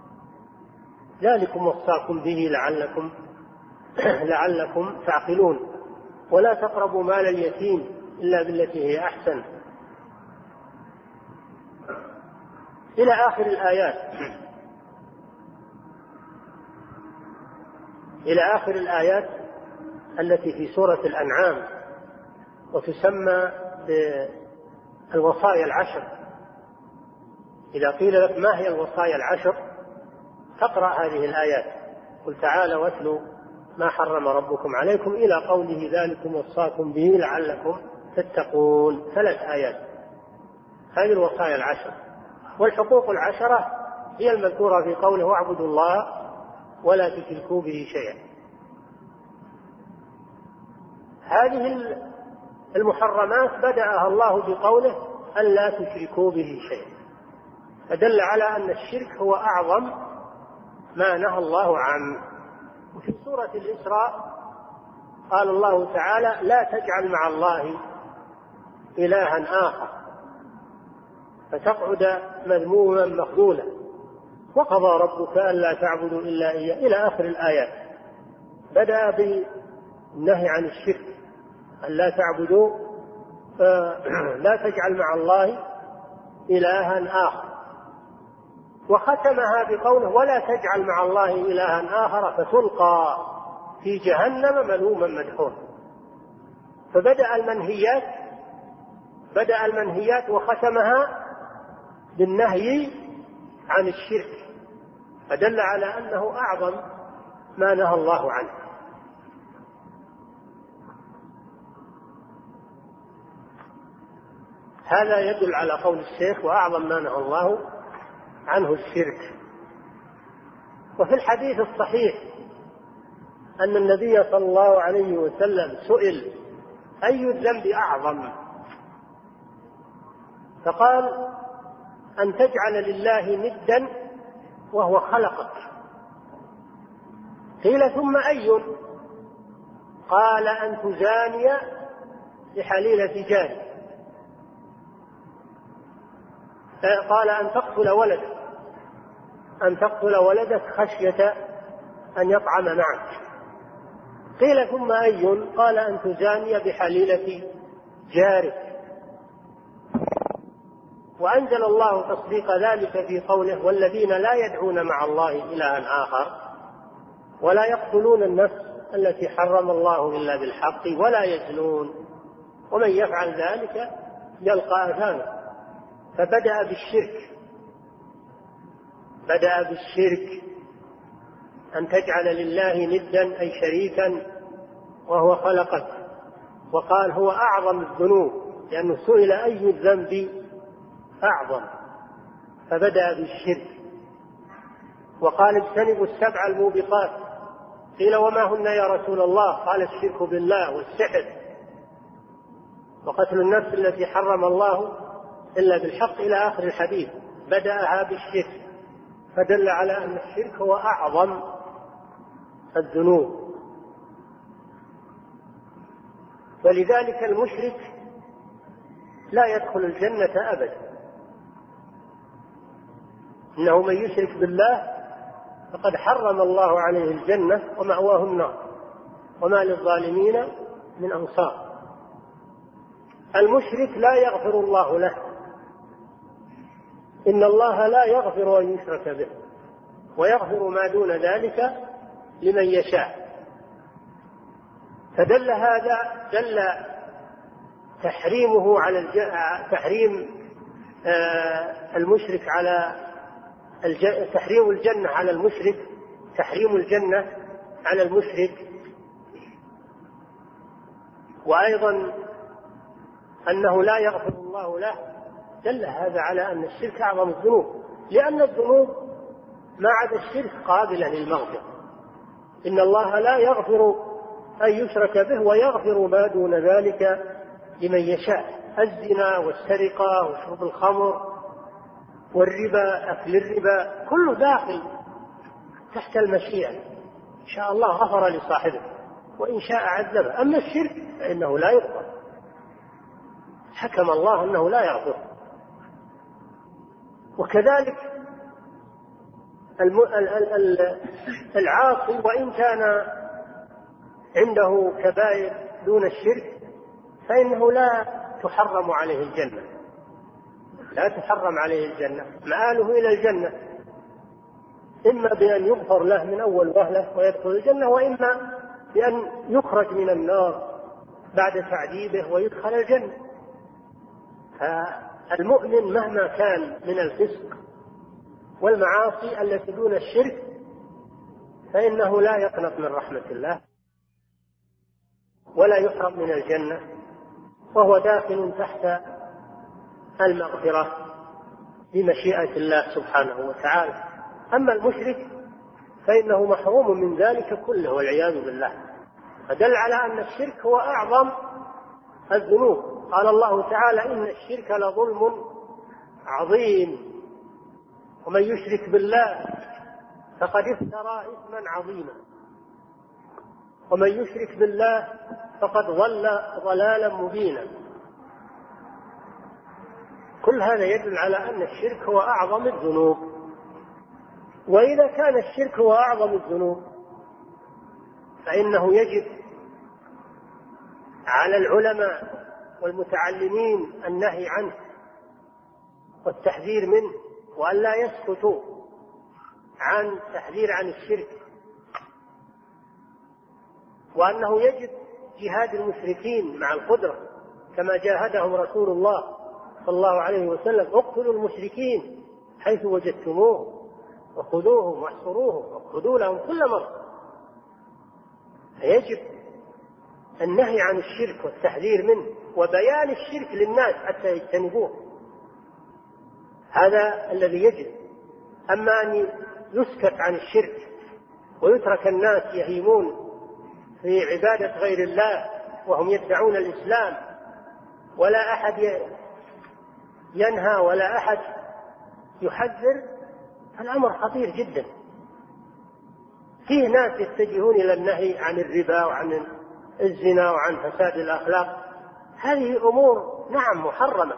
ذلكم وصاكم به لعلكم تعقلون ولا تقربوا مال اليتيم إلا بالتي هي أحسن إلى آخر الآيات. إلى آخر الآيات التي في سورة الأنعام وتسمى بالوصايا العشر. إذا قيل لك ما هي الوصايا العشر تقرأ هذه الآيات قل تعالوا واتلوا ما حرم ربكم عليكم إلى قوله ذلكم وصاكم به لعلكم تتقون. 3 آيات. هذه الوصايا العشر. والحقوق العشرة هي المذكورة في قوله واعبدوا الله ولا تشركوا به شيئا. هذه المحرمات بدأها الله بقوله ألا تشركوا به شيئا، فدل على أن الشرك هو أعظم ما نهى الله عنه. وفي سورة الإسراء قال الله تعالى لا تجعل مع الله إلها آخر فتقعد مذموما مخذولا وقضى ربك ألا تعبدوا إلا إياه إلى آخر الآيات. بدأ بالنهي عن الشرك، ألا تعبدوا، لا تجعل مع الله إلها آخر، وختمها بقوله ولا تجعل مع الله إلها آخر فتلقى في جهنم ملوما مدحورا. فبدأ المنهيات وختمها بالنهي عن الشرك، فدل على أنه أعظم ما نهى الله عنه. هذا يدل على قول الشيخ وأعظم ما نهى الله عنه الشرك. وفي الحديث الصحيح أن النبي صلى الله عليه وسلم سئل أي الذنب أعظم؟ فقال أن تجعل لله ندا وهو خلقك. قيل ثم أي؟ قال أن تزاني بحليلة جاري. قال أن تقتل ولدك خشية أن يطعم معك. قيل ثم أي؟ قال أن تزاني بحليلة جارك. وأنزل الله تصديق ذلك في قوله والذين لا يدعون مع الله إلها آخر ولا يقتلون النفس التي حرم الله إلا بالحق ولا يزنون ومن يفعل ذلك يلقى أثاما. فبدأ بالشرك أن تجعل لله ندا أي شريكا وهو خلقك، وقال هو أعظم الذنوب لأنه سئل أي الذنب أعظم، فبدأ بالشرك. وقال اجتنبوا السبع الموبقات. قيل وما هن يا رسول الله؟ قال الشرك بالله والسحر وقتل النفس التي حرم الله إلا بالحق إلى آخر الحديث. بدأها بالشرك، فدل على أن الشرك هو أعظم الذنوب. ولذلك المشرك لا يدخل الجنة أبدا، إنه من يشرك بالله فقد حرم الله عليه الجنة ومأواه النار وما للظالمين من أنصار. المشرك لا يغفر الله له، إن الله لا يغفر أن يشرك به ويغفر ما دون ذلك لمن يشاء. فدل هذا تحريمه على تحريم المشرك على تحريم الجنة على المشرك، تحريم الجنة على المشرك، وأيضا أنه لا يغفر الله له. دل هذا على أن الشرك أعظم الذنوب، لأن الذنوب ما عدا الشرك قابلة للمغفرة. إن الله لا يغفر أن يشرك به ويغفر ما دون ذلك لمن يشاء. الزنا والسرقة وشرب الخمر والربا، أكل الربا، كله داخل تحت المشيئة. إن شاء الله غفر لصاحبه وإن شاء عذبه. أما الشرك فإنه لا يغفر، حكم الله أنه لا يغفر. وكذلك العاصي وإن كان عنده كبائر دون الشرك فإنه لا تحرم عليه الجنة، لا تحرم عليه الجنة، مآله إلى الجنة، إما بأن يغفر له من أول وهلة ويدخل الجنة، وإما بأن يخرج من النار بعد تعذيبه ويدخل الجنة. فالمؤمن مهما كان من الفسق والمعاصي التي دون الشرك فإنه لا يقنط من رحمة الله ولا يحرم من الجنة، وهو داخل تحت المغفرة بمشيئة الله سبحانه وتعالى. أما المشرك فإنه محروم من ذلك كله والعياذ بالله. فدل على أن الشرك هو أعظم الذنوب. قال الله تعالى إن الشرك لظلم عظيم ومن يشرك بالله فقد افترى إثما عظيما ومن يشرك بالله فقد ضل ضلالا مبينا. كل هذا يدل على أن الشرك هو أعظم الذنوب. وإذا كان الشرك هو أعظم الذنوب فإنه يجب على العلماء والمتعلمين النهي عنه والتحذير منه، وأن لا يسكتوا عن تحذير عن الشرك، وأنه يجب جهاد المشركين مع القدرة كما جاهدهم رسول الله صلى الله عليه وسلم: اقتلوا المشركين حيث وجدتموهم وخذوهم واحصروهم وخذوا لهم كل مرة. فيجب النهي عن الشرك والتحذير منه وبيان الشرك للناس حتى يجتنبوه، هذا الذي يجب. أما أن يسكت عن الشرك ويترك الناس يهيمون في عبادة غير الله وهم يدعون الإسلام، ولا أحد ينهى ولا أحد يحذر، فالأمر خطير جدا. فيه ناس يتجهون إلى النهي عن الربا وعن الزنا وعن فساد الأخلاق، هذه أمور نعم محرمة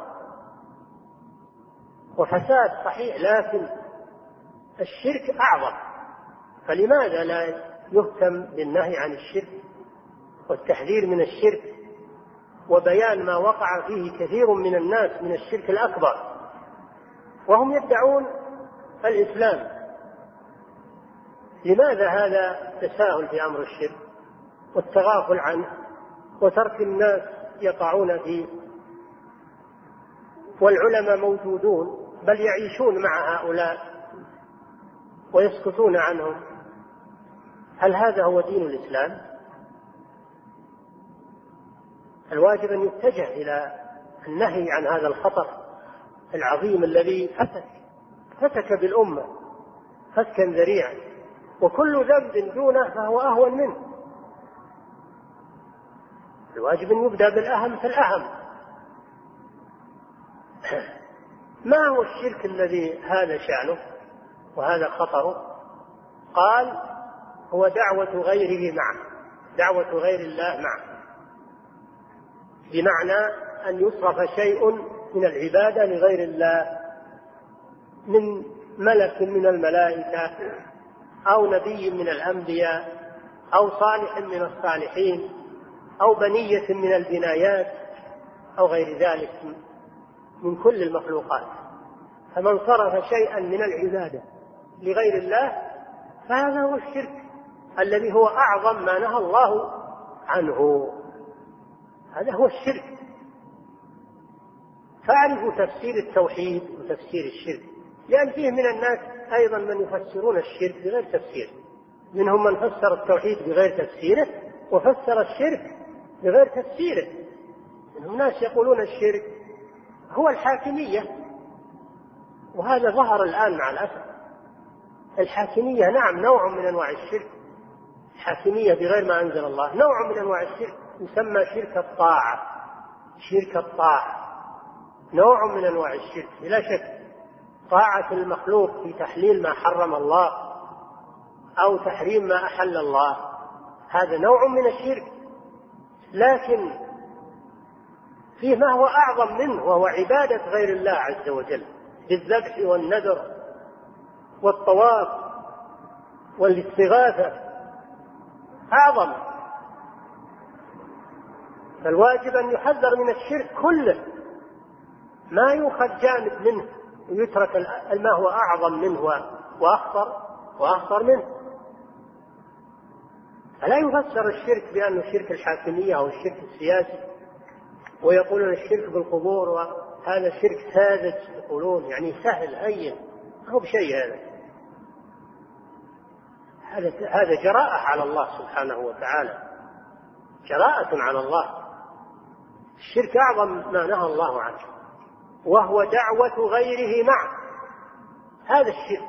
وفساد صحيح، لكن الشرك أعظم، فلماذا لا يهتم بالنهي عن الشرك والتحذير من الشرك وبيان ما وقع فيه كثير من الناس من الشرك الأكبر وهم يدعون الإسلام؟ لماذا هذا التساهل في أمر الشرك والتغافل عنه وترك الناس يقعون فيه، والعلماء موجودون بل يعيشون مع هؤلاء ويسكتون عنهم؟ هل هذا هو دين الإسلام؟ الواجب أن يتجه إلى النهي عن هذا الخطر العظيم الذي فتك بالأمة فتكا ذريعا، وكل ذنب دونه فهو أهون منه. الواجب أن يبدأ بالأهم فالأهم. ما هو الشرك الذي هذا شأنه وهذا خطره؟ قال: هو دعوة غيره معه، دعوة غير الله معه، بمعنى أن يصرف شيء من العبادة لغير الله، من ملك من الملائكة أو نبي من الأنبياء أو صالح من الصالحين أو بنية من البنايات أو غير ذلك من كل المخلوقات. فمن صرف شيئا من العبادة لغير الله فهذا هو الشرك الذي هو أعظم ما نهى الله عنه، هذا هو الشرك. فاعرفوا تفسير التوحيد وتفسير الشرك، لأن فيه من الناس أيضا من يفسرون الشرك بغير تفسير، منهم من فسر التوحيد بغير تفسيره وفسر الشرك بغير تفسيره. منهم ناس يقولون الشرك هو الحاكمية، وهذا ظهر الآن مع الأسف. الحاكمية نعم نوع من أنواع الشرك، الحاكمية بغير ما أنزل الله نوع من أنواع الشرك، يسمى شرك الطاعة. شرك الطاعة نوع من أنواع الشرك بلا شك، طاعة المخلوق في تحليل ما حرم الله أو تحريم ما أحل الله، هذا نوع من الشرك. لكن فيه ما هو أعظم منه، وهو عبادة غير الله عز وجل بالذبح والنذر والطواف والاستغاثة، أعظم. فالواجب أن يحذر من الشرك كله، ما يؤخذ جانب منه ويترك ما هو أعظم منه وأخطر منه. فلا يفسر الشرك بأنه شرك الحاكمية أو الشرك السياسي، ويقولون الشرك بالقبور وهذا شرك ساذج، يقولون يعني سهل هين، هو بشيء هذا جراءة على الله سبحانه وتعالى، جراءة على الله. الشرك أعظم ما نهى الله عنه، وهو دعوة غيره معه، هذا الشرك،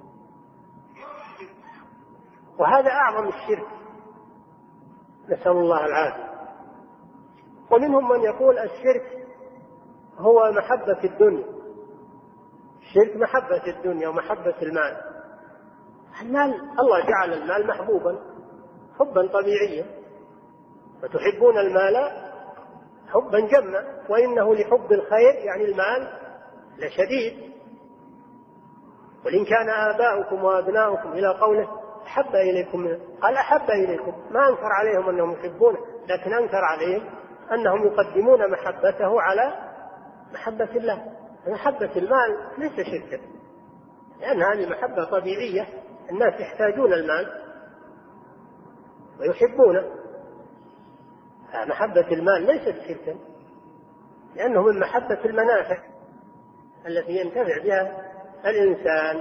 وهذا أعظم الشرك، نسأل الله العافية. ومنهم من يقول الشرك هو محبة الدنيا، الشرك محبة الدنيا ومحبة المال. الله جعل المال محبوبا حبا طبيعيا، وتحبون المال حبا جما، وإنه لحب الخير يعني المال لشديد. قل إن كان آباؤكم وأبناؤكم إلى قوله أحب إليكم، قال أحب إليكم، ما أنكر عليهم أنهم يحبونه، لكن أنكر عليهم أنهم يقدمون محبته على محبة الله. محبة المال ليس شركا، لأن هذه محبة طبيعية، الناس يحتاجون المال ويحبونه. محبة المال ليست شركا، لأنه من محبة المنافع التي ينتفع بها الإنسان.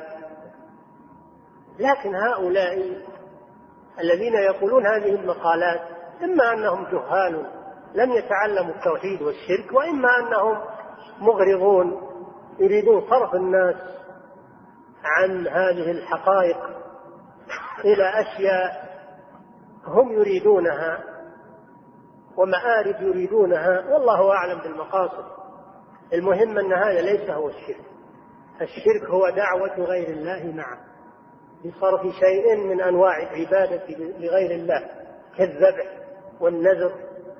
لكن هؤلاء الذين يقولون هذه المقالات إما أنهم جهال لم يتعلموا التوحيد والشرك، وإما أنهم مغرضون يريدون صرف الناس عن هذه الحقائق إلى أشياء هم يريدونها ومآرب يريدونها، والله أعلم بالمقاصد. المهم أن هذا ليس هو الشرك. الشرك هو دعوة غير الله معه بصرف شيء من أنواع العبادة لغير الله، كالذبح والنذر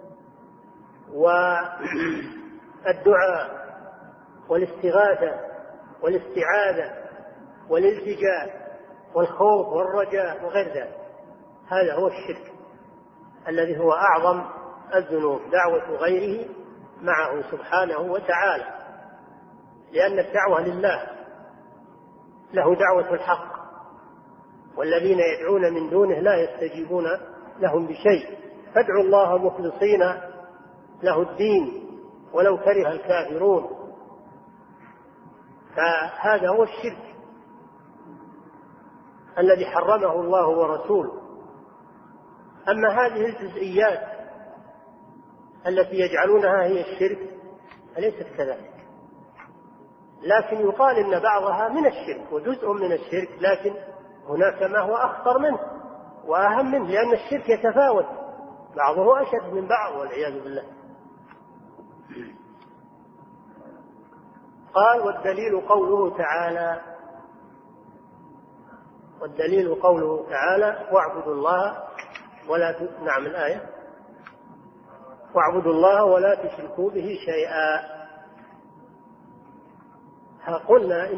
والدعاء والاستغاثة والاستعاذة والالتجاء والخوف والرجاء وغير ذلك. هذا هو الشرك الذي هو أعظم الذنوب، دعوة غيره معه سبحانه وتعالى، لأن الدعوة لله، له دعوة الحق، والذين يدعون من دونه لا يستجيبون لهم بشيء، فادعوا الله مخلصين له الدين ولو كره الكافرون. فهذا هو الشرك الذي حرمه الله ورسوله. أما هذه الجزئيات التي يجعلونها هي الشرك فليست كذلك، لكن يقال إن بعضها من الشرك وجزء من الشرك، لكن هناك ما هو أخطر منه وأهم منه، لأن الشرك يتفاوت، بعضه أشد من بعض والعياذ بالله. قال والدليل قوله تعالى، والدليل قوله تعالى واعبدوا الله ولا نعم الآية واعبدوا الله ولا تشركوا به شيئا. قلنا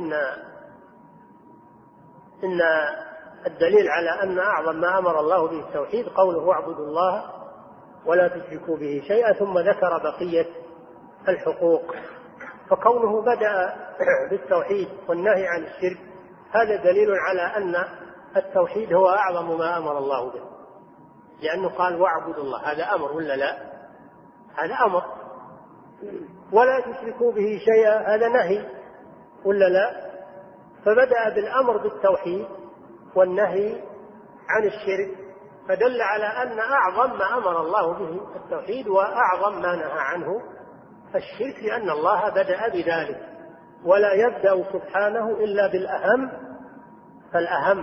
إن الدليل على أن أعظم ما أمر الله به التوحيد قوله واعبدوا الله ولا تشركوا به شيئا، ثم ذكر بقية الحقوق. فكونه بدأ بالتوحيد والنهي عن الشرك هذا دليل على أن التوحيد هو أعظم ما أمر الله به، لأنه قال واعبدوا الله، هذا أمر ولا لا؟ هذا أمر. ولا تشركوا به شيئا هذا نهي ولا لا؟ فبدأ بالأمر بالتوحيد والنهي عن الشرك، فدل على أن أعظم ما أمر الله به التوحيد وأعظم ما نهى عنه الشرك، لأن الله بدأ بذلك، ولا يبدأ سبحانه إلا بالأهم فالأهم.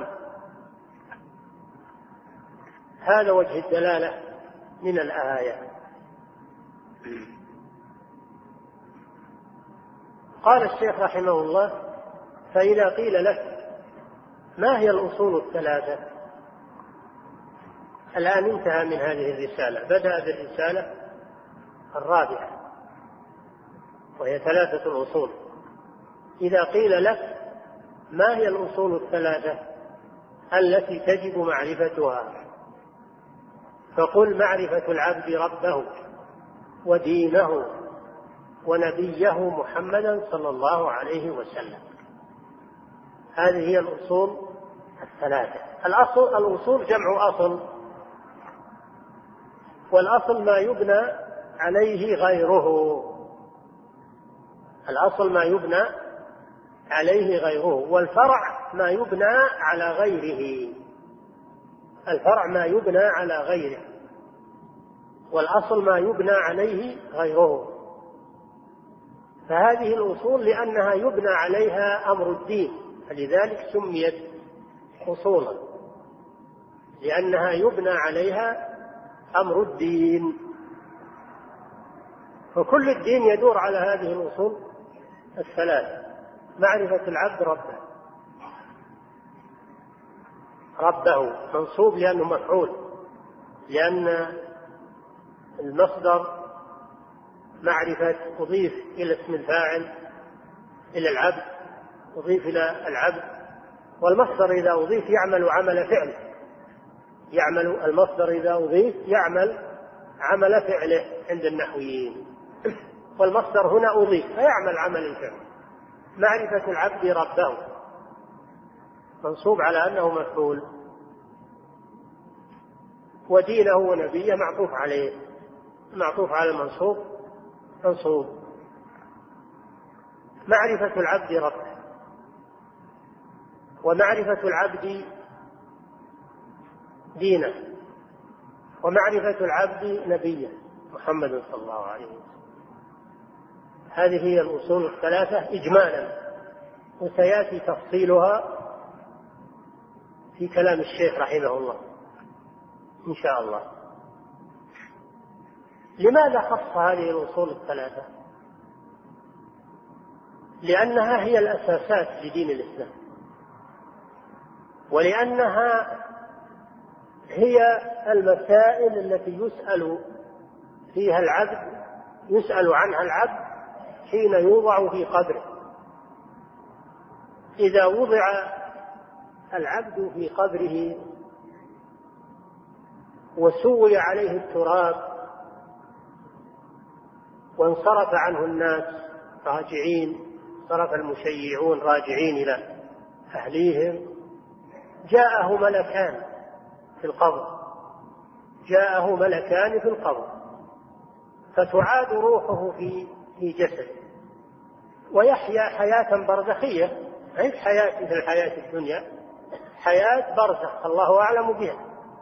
هذا وجه الدلالة من الآية. قال الشيخ رحمه الله فإذا قيل لك ما هي الأصول الثلاثة؟ الآن انتهى من هذه الرسالة، بدأ بالرسالة الرابعة وهي 3 أصول. إذا قيل لك ما هي الأصول الثلاثة التي تجب معرفتها؟ فقل معرفة العبد ربه ودينه ونبيه محمدا صلى الله عليه وسلم. هذه هي الأصول الثلاثة. الأصول جمع أصل، والأصل ما يبنى عليه غيره، الأصل ما يبنى عليه غيره، والفرع ما يبنى على غيره، الفرع ما يبنى على غيره، والأصل ما يبنى عليه غيره. فهذه الأصول لأنها يبنى عليها أمر الدين، فلذلك سميت أصولا، لأنها يبنى عليها أمر الدين. فكل الدين يدور على هذه الأصول الثلاث: معرفة العبد ربه منصوب لأنه مفعول، لأن المصدر معرفة أضيف إلى اسم الفاعل إلى العبد، أضيف إلى العبد والمصدر إذا أضيف يعمل عمل فعل، يعمل المصدر إذا أضيف يعمل عمل فعله عند النحويين، والمصدر هنا أضيف فيعمل عمل الفعل. معرفة العبد ربه منصوب على أنه مفعول، ودينه ونبيه معطوف عليه، معطوف على المنصوب منصوب. معرفة العبد ربه، ومعرفة العبد دينه، ومعرفة العبد نبيه محمد صلى الله عليه وسلم. هذه هي الأصول الثلاثة إجمالا، وسيأتي تفصيلها في كلام الشيخ رحمه الله إن شاء الله. لماذا خص هذه الأصول الثلاثة؟ لأنها هي الأساسات لدين الإسلام، ولأنها هي المسائل التي يسأل فيها العبد، يسأل عنها العبد حين يوضع في قبره. إذا وضع العبد في قبره وسوي عليه التراب وانصرف عنه الناس راجعين، صرف المشيعون راجعين إلى أهليهم، جاءه ملكان في القبر، جاءه ملكان في القبر، فتعاد روحه في جسده ويحيا حياة برزخية، غير حياة مثل الحياة الدنيا، حياة برزخ الله أعلم بها.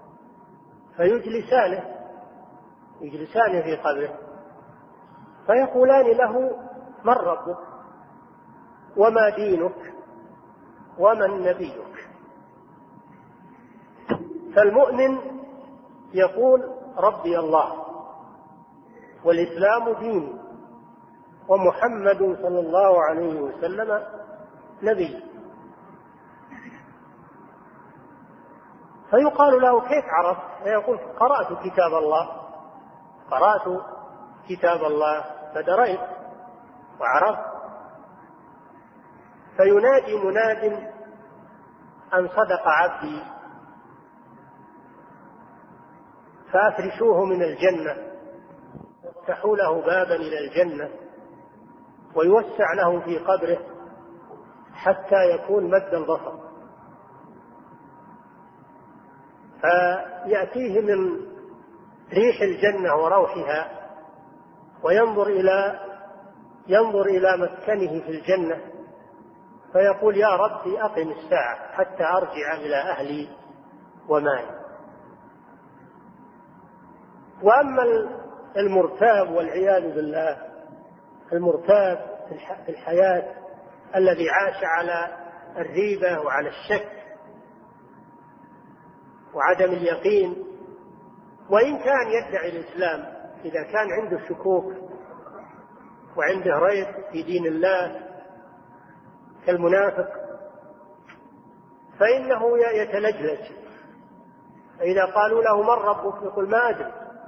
فيجلسانه في قبره فيقولان له: من ربك؟ وما دينك؟ ومن نبيك؟ فالمؤمن يقول: ربي الله، والإسلام ديني، ومحمد صلى الله عليه وسلم نبي. فيقال له: كيف عرفت؟ فيقول: قرأت كتاب الله، قرأت كتاب الله فدريت وعرفت. فينادي مناد: أن صدق عبدي، فأفرشوه من الجنة، وافتحوا له بابا إلى الجنة، ويوسع له في قبره حتى يكون مد البصر، فيأتيه من ريح الجنة وروحها، وينظر إلى مسكنه في الجنة، فيقول: يا ربي أقم الساعة حتى أرجع إلى أهلي ومالي. وأما المرتاب والعياذ بالله، المرتاب في الحياة الذي عاش على الريبة وعلى الشك وعدم اليقين، وإن كان يدعي الإسلام، إذا كان عنده شكوك وعنده ريب في دين الله كالمنافق فإنه يتلجلج. فإذا قالوا له: من ربك؟ يقول: ما أدري.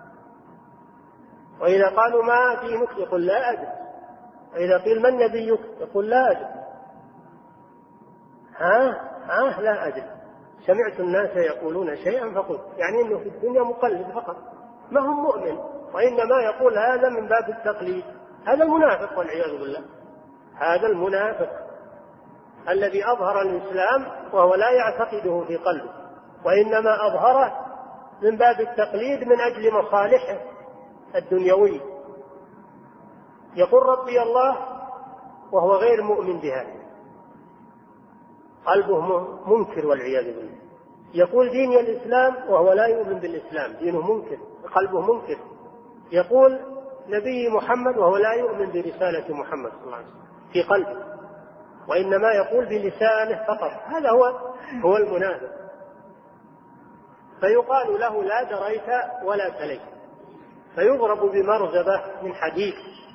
وإذا قالوا: ما دينك؟ يقول: لا أدري. وإذا قيل: من نبيك؟ يقول: لا أدري. لا أدري، سمعت الناس يقولون شيئا فقلت. يعني أنه في الدنيا مقلد فقط، ما هو مؤمن، وإنما يقول هذا من باب التقليد. هذا المنافق والعياذ بالله، هذا المنافق الذي أظهر الإسلام وهو لا يعتقده في قلبه، وإنما أظهره من باب التقليد من أجل مصالحه الدنيوية. يقول: ربي الله وهو غير مؤمن بهذا، قلبه منكر والعياذ بالله. يقول: ديني الإسلام وهو لا يؤمن بالإسلام، دينه منكر، قلبه منكر. يقول: نبي محمد وهو لا يؤمن برسالة محمد صلى الله عليه وسلم في قلبه، وإنما يقول بلسانه فقط. هذا هو المنافق. فيقال له: لا دريت ولا تليت، فيضرب بمرزبة من حديد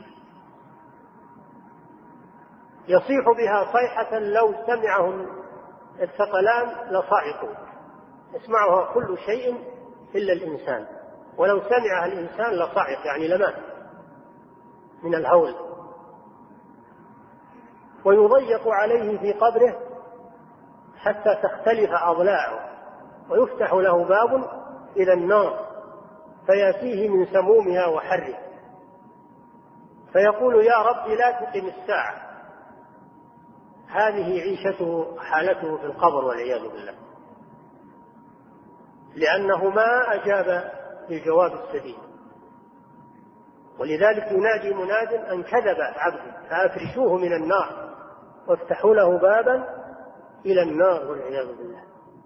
يصيح بها صيحة لو سمعه الثقلان لصعقوا، يسمعها كل شيء إلا الإنسان، ولو سمعها الإنسان لصعق، يعني لمات من الهول. ويضيق عليه في قبره حتى تختلف أضلاعه، ويفتح له باب إلى النار فيأتيه من سمومها وحرها، فيقول يا رب لا تقم الساعة. هذه عيشته، حالته في القبر والعياذ بالله، لأنه ما أجاب بالجواب السديد. ولذلك ينادي مناد أن كذب عبد فأفرشوه من النار وافتحوا له بابا إلى النار والعياذ بالله.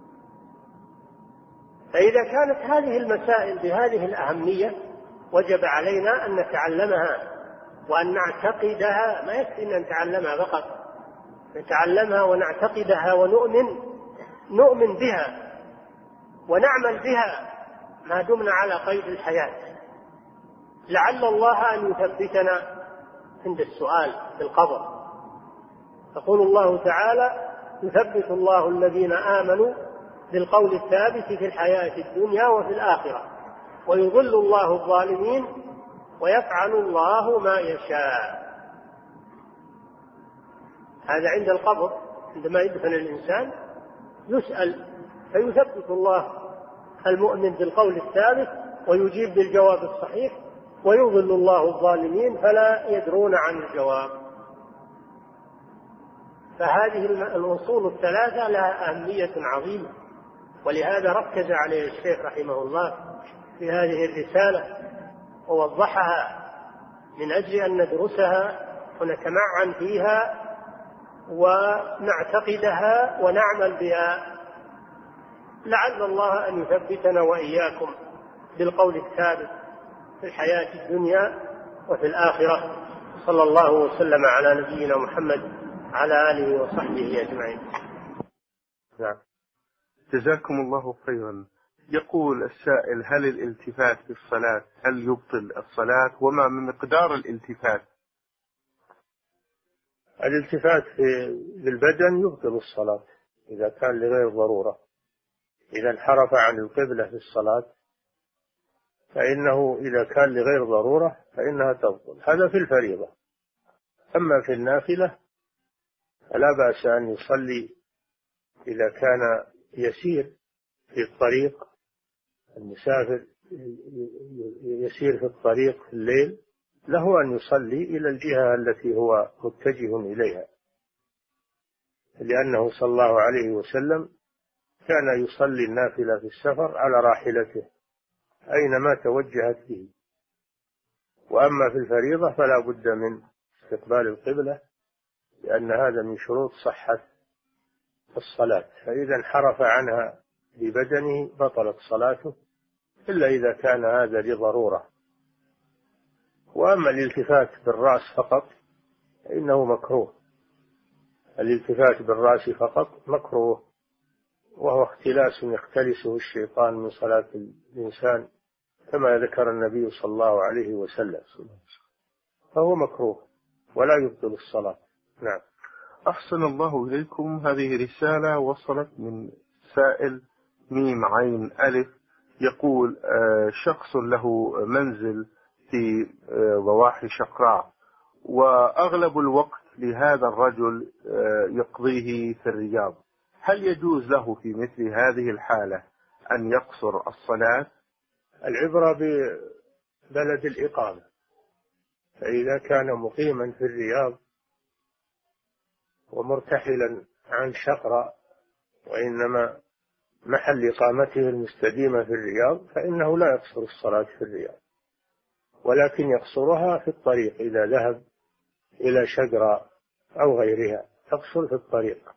فإذا كانت هذه المسائل بهذه الأهمية وجب علينا أن نتعلمها وأن نعتقدها. ما يكفي أن نتعلمها فقط، نتعلمها ونعتقدها ونؤمن بها ونعمل بها ما دمنا على قيد الحياة، لعل الله أن يثبتنا عند السؤال في القبر. يقول الله تعالى يثبت الله الذين آمنوا بالقول الثابت في الحياة الدنيا وفي الآخرة ويضل الله الظالمين ويفعل الله ما يشاء. هذا عند القبر، عندما يدفن الإنسان يسأل فيثبت الله المؤمن بالقول الثابت ويجيب بالجواب الصحيح، ويضل الله الظالمين فلا يدرون عن الجواب. فهذه الأصول الثلاثة لها أهمية عظيمة، ولهذا ركز عليه الشيخ رحمه الله في هذه الرسالة ووضحها من أجل أن ندرسها ونتمعن فيها ونعتقدها ونعمل بها، لعل الله أن يثبتنا وإياكم بالقول الثابت في الحياة الدنيا وفي الآخرة. صلى الله وسلم على نبينا محمد على آله وصحبه أجمعين. نعم. جزاكم الله خيرا. يقول السائل: هل الالتفات في الصلاة هل يبطل الصلاة، وما من مقدار الالتفات؟ الالتفات بالبدن يبطل الصلاة إذا كان لغير ضرورة. إذا انحرف عن القبلة في الصلاة فإنه إذا كان لغير ضرورة فإنها تبطل. هذا في الفريضة. أما في النافلة فلا بأس أن يصلي إذا كان يسير في الطريق، المسافر يسير في الطريق في الليل، له أن يصلي إلى الجهة التي هو متجه إليها، لأنه صلى الله عليه وسلم كان يصلي النافلة في السفر على راحلته أينما توجهت به. وأما في الفريضة فلا بد من استقبال القبلة، لأن هذا من شروط صحة الصلاة. فإذا انحرف عنها ببدنه بطلت صلاته، إلا إذا كان هذا لضرورة. وأما الالتفات بالرأس فقط فإنه مكروه. الالتفات بالرأس فقط مكروه، وهو اختلاس يختلسه الشيطان من صلاة الإنسان كما ذكر النبي صلى الله عليه وسلم، فهو مكروه ولا يبطل الصلاة. نعم. أحسن الله إليكم. هذه رسالة وصلت من سائل ميم عين ألف، يقول: شخص له منزل في ضواحي شقراء، وأغلب الوقت لهذا الرجل يقضيه في الرياض، هل يجوز له في مثل هذه الحالة أن يقصر الصلاة؟ العبرة ببلد الإقامة، فإذا كان مقيما في الرياض ومرتحلا عن شقراء وإنما محل إقامته المستديمة في الرياض فإنه لا يقصر الصلاة في الرياض، ولكن يقصرها في الطريق إذا ذهب إلى شقراء أو غيرها، يقصر في الطريق.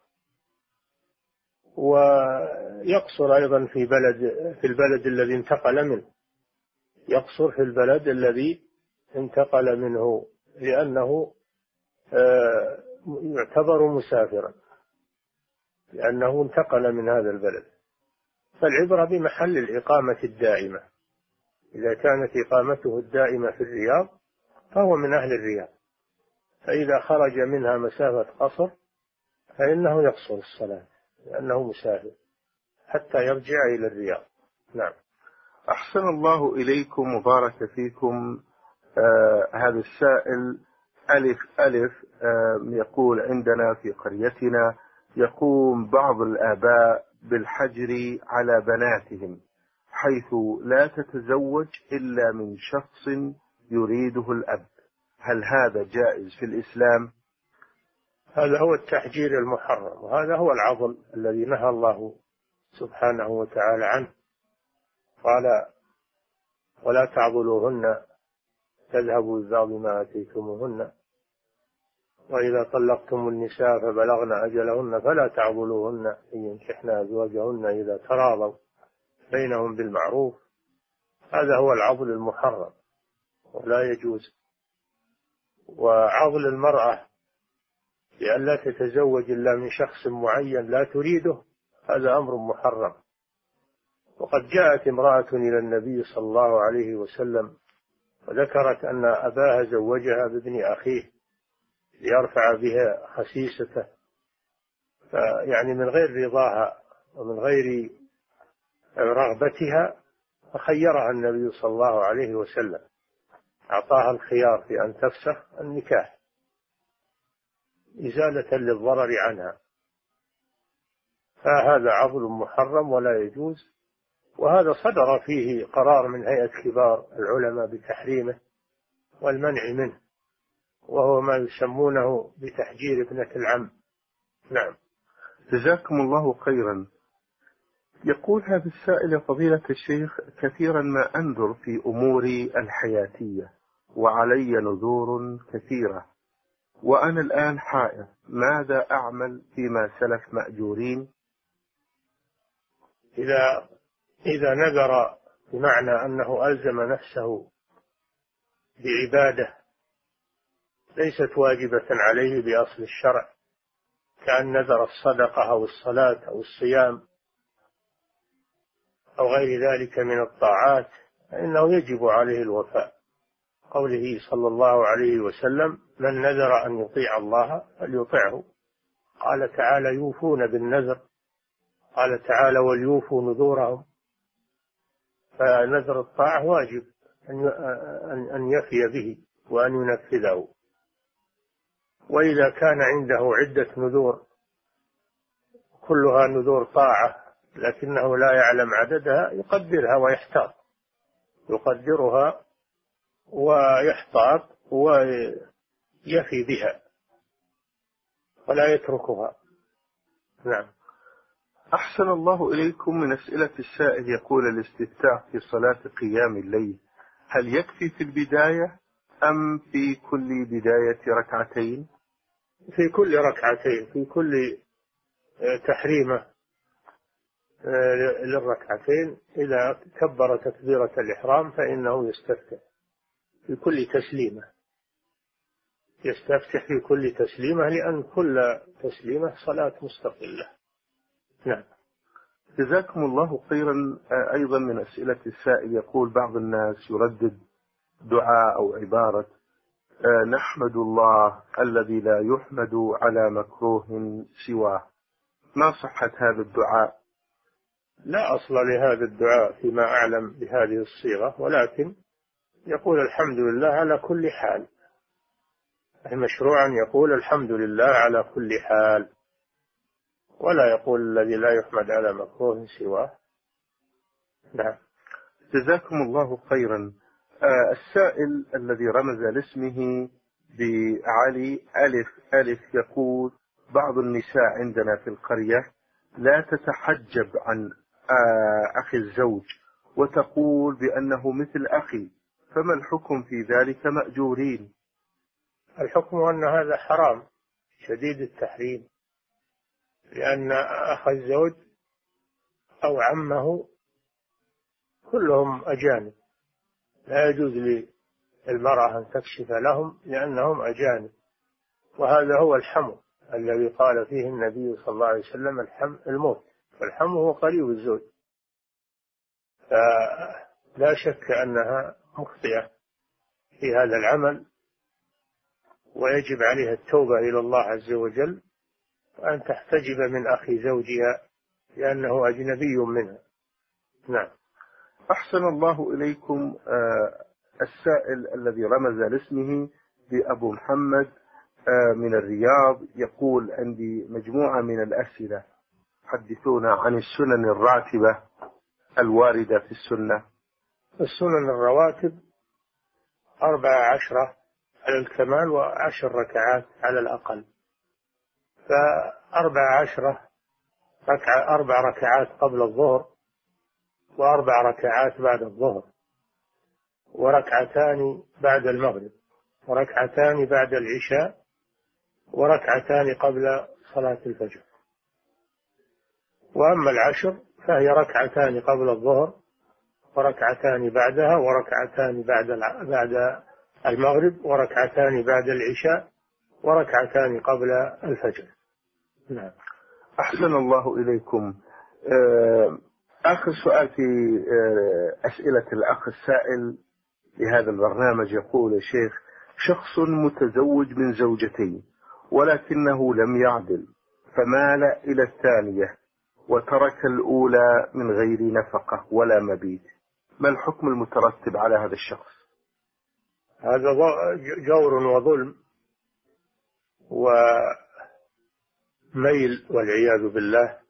ويقصر أيضا في البلد الذي انتقل منه، يقصر في البلد الذي انتقل منه، لأنه يعتبر مسافرا، لأنه انتقل من هذا البلد. فالعبرة بمحل الإقامة الدائمة، إذا كانت إقامته الدائمة في الرياض فهو من أهل الرياض، فإذا خرج منها مسافة قصر فإنه يقصر الصلاة لأنه مسافر حتى يرجع إلى الرياض. نعم. أحسن الله إليكم وبارك فيكم. هذا السائل ألف ألف يقول: عندنا في قريتنا يقوم بعض الآباء بالحجر على بناتهم حيث لا تتزوج إلا من شخص يريده الأب، هل هذا جائز في الإسلام؟ هذا هو التحجير المحرم، وهذا هو العضل الذي نهى الله سبحانه وتعالى عنه. قال: ولا تعضلوهن تذهبوا ببعض ما آتيتموهن، وإذا طلقتم النساء فبلغن أجلهن فلا تعضلوهن أن ينكحن أزواجهن إذا تراضوا بينهم بالمعروف. هذا هو العضل المحرم ولا يجوز. وعضل المرأة لأن لا تتزوج إلا من شخص معين لا تريده، هذا أمر محرم. وقد جاءت امرأة إلى النبي صلى الله عليه وسلم وذكرت أن أباها زوجها بابن أخيه ليرفع بها خسيسته، يعني من غير رضاها ومن غير رغبتها، فخيرها النبي صلى الله عليه وسلم، أعطاها الخيار في أن تفسخ النكاح إزالة للضرر عنها. فهذا عضل محرم ولا يجوز، وهذا صدر فيه قرار من هيئة كبار العلماء بتحريمه والمنع منه، وهو ما يسمونه بتحجير ابنة العم. نعم. جزاكم الله خيرا. يقول هذا السائل: يا فضيلة الشيخ، كثيرا ما أنذر في أموري الحياتية وعلي نذور كثيرة، وأنا الآن حائر، ماذا أعمل فيما سلف مأجورين؟ إذا نذر بمعنى أنه ألزم نفسه بعبادة ليست واجبة عليه بأصل الشرع، كأن نذر الصدقة أو الصلاة أو الصيام أو غير ذلك من الطاعات، فإنه يجب عليه الوفاء. قوله صلى الله عليه وسلم: من نذر أن يطيع الله فليطعه. قال تعالى: يوفون بالنذر. قال تعالى: وليوفوا نذورهم. فنذر الطاعة واجب أن يفي به وأن ينفذه. وإذا كان عنده عدة نذور كلها نذور طاعة لكنه لا يعلم عددها، يقدرها ويحتاط، يقدرها ويحتاط ويفي بها ولا يتركها. نعم. أحسن الله إليكم. من أسئلة السائل يقول: الاستفتاح في صلاة قيام الليل هل يكفي في البداية أم في كل بداية ركعتين؟ في كل ركعتين، في كل تحريمة للركعتين. إذا كبر تكبيرة الإحرام فإنه يستفتح في كل تسليمة، يستفتح في كل تسليمة، لأن كل تسليمة صلاة مستقلة. نعم. جزاكم الله خيرا. أيضا من أسئلة السائل يقول: بعض الناس يردد دعاء أو عبارة: نحمد الله الذي لا يحمد على مكروه سواه، ما صحة هذا الدعاء؟ لا أصل لهذا الدعاء فيما أعلم بهذه الصيغة، ولكن يقول الحمد لله على كل حال. المشروع أن يقول الحمد لله على كل حال، ولا يقول الذي لا يحمد على مكروه سواه. نعم. جزاكم الله خيرا. السائل الذي رمز لاسمه بعلي ألف يقول: بعض النساء عندنا في القرية لا تتحجب عن أخي الزوج وتقول بأنه مثل أخي، فما الحكم في ذلك مأجورين؟ الحكم أن هذا حرام شديد التحريم، لأن أخ الزوج أو عمه كلهم أجانب، لا يجوز للمرأة أن تكشف لهم لأنهم أجانب. وهذا هو الحمو الذي قال فيه النبي صلى الله عليه وسلم: الموت، والحمو هو قريب الزوج. فلا شك أنها مخطئة في هذا العمل، ويجب عليها التوبة إلى الله عز وجل، وأن تحتجب من أخي زوجها لأنه أجنبي منها. نعم. أحسن الله إليكم. السائل الذي رمز لاسمه بأبو محمد من الرياض يقول: عندي مجموعة من الأسئلة، حدثونا عن السنن الراتبة الواردة في السنة. السنن الرواتب 14 على الكمال و10 ركعات على الأقل، 14 ركعة، 4 ركعات قبل الظهر، و4 ركعات بعد الظهر، وركعتان بعد المغرب، وركعتان بعد العشاء، وركعتان قبل صلاة الفجر. وأما 10 فهي ركعتان قبل الظهر، وركعتان بعدها، وركعتان بعد المغرب، وركعتان بعد العشاء، وركعتان قبل الفجر. نعم. أحسن الله إليكم. آخر سؤال في أسئلة الأخ السائل لهذا البرنامج يقول: يا شيخ، شخص متزوج من زوجتين ولكنه لم يعدل، فمال إلى الثانية وترك الأولى من غير نفقة ولا مبيت، ما الحكم المترتب على هذا الشخص؟ هذا جور وظلم وميل والعياذ بالله.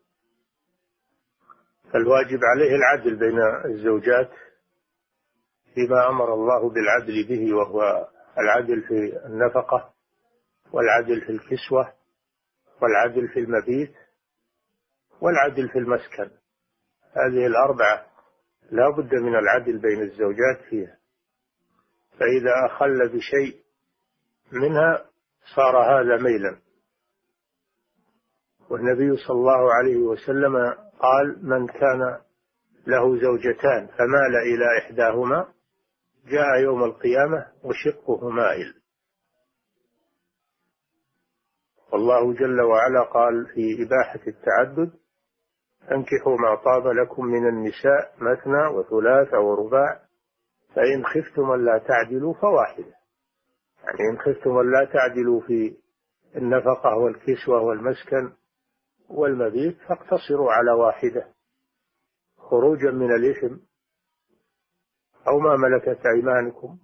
فالواجب عليه العدل بين الزوجات فيما أمر الله بالعدل به، وهو العدل في النفقة، والعدل في الكسوة، والعدل في المبيت، والعدل في المسكن. هذه الأربعة لا بد من العدل بين الزوجات فيها، فإذا أخل بشيء منها صار هذا ميلا. والنبي صلى الله عليه وسلم قال: من كان له زوجتان فمال إلى إحداهما جاء يوم القيامة وشقه مائل. والله جل وعلا قال في إباحة التعدد: انكحوا ما طاب لكم من النساء مثنى وثلاث ورباع فإن خفتم ألا تعدلوا فواحدة. يعني إن خفتم ألا تعدلوا في النفقة والكسوة والمسكن والمبيت فاقتصروا على واحدة خروجا من الإثم أو ما ملكت أيمانكم.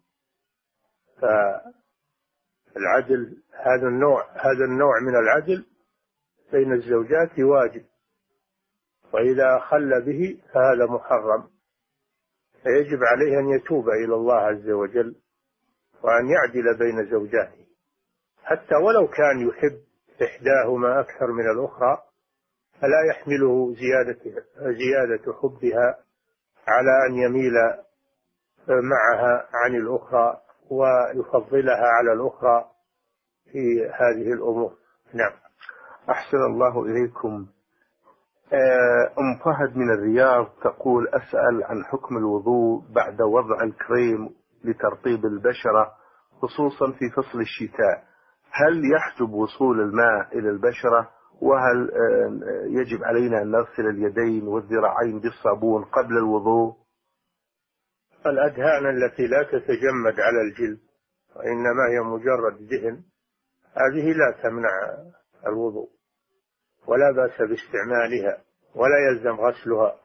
فالعدل هذا النوع من العدل بين الزوجات واجب، وإذا أخل به فهذا محرم، فيجب عليه أن يتوب إلى الله عز وجل وأن يعدل بين زوجاته، حتى ولو كان يحب إحداهما أكثر من الأخرى، فلا يحمله زيادة حبها على أن يميل معها عن الأخرى ويفضلها على الأخرى في هذه الأمور. نعم. أحسن الله إليكم. أم فهد من الرياض تقول: أسأل عن حكم الوضوء بعد وضع الكريم لترطيب البشرة خصوصا في فصل الشتاء، هل يحجب وصول الماء إلى البشرة؟ وهل يجب علينا أن نغسل اليدين والذراعين بالصابون قبل الوضوء؟ الأدهان التي لا تتجمد على الجلد وإنما هي مجرد دهن، هذه لا تمنع الوضوء ولا بأس باستعمالها ولا يلزم غسلها.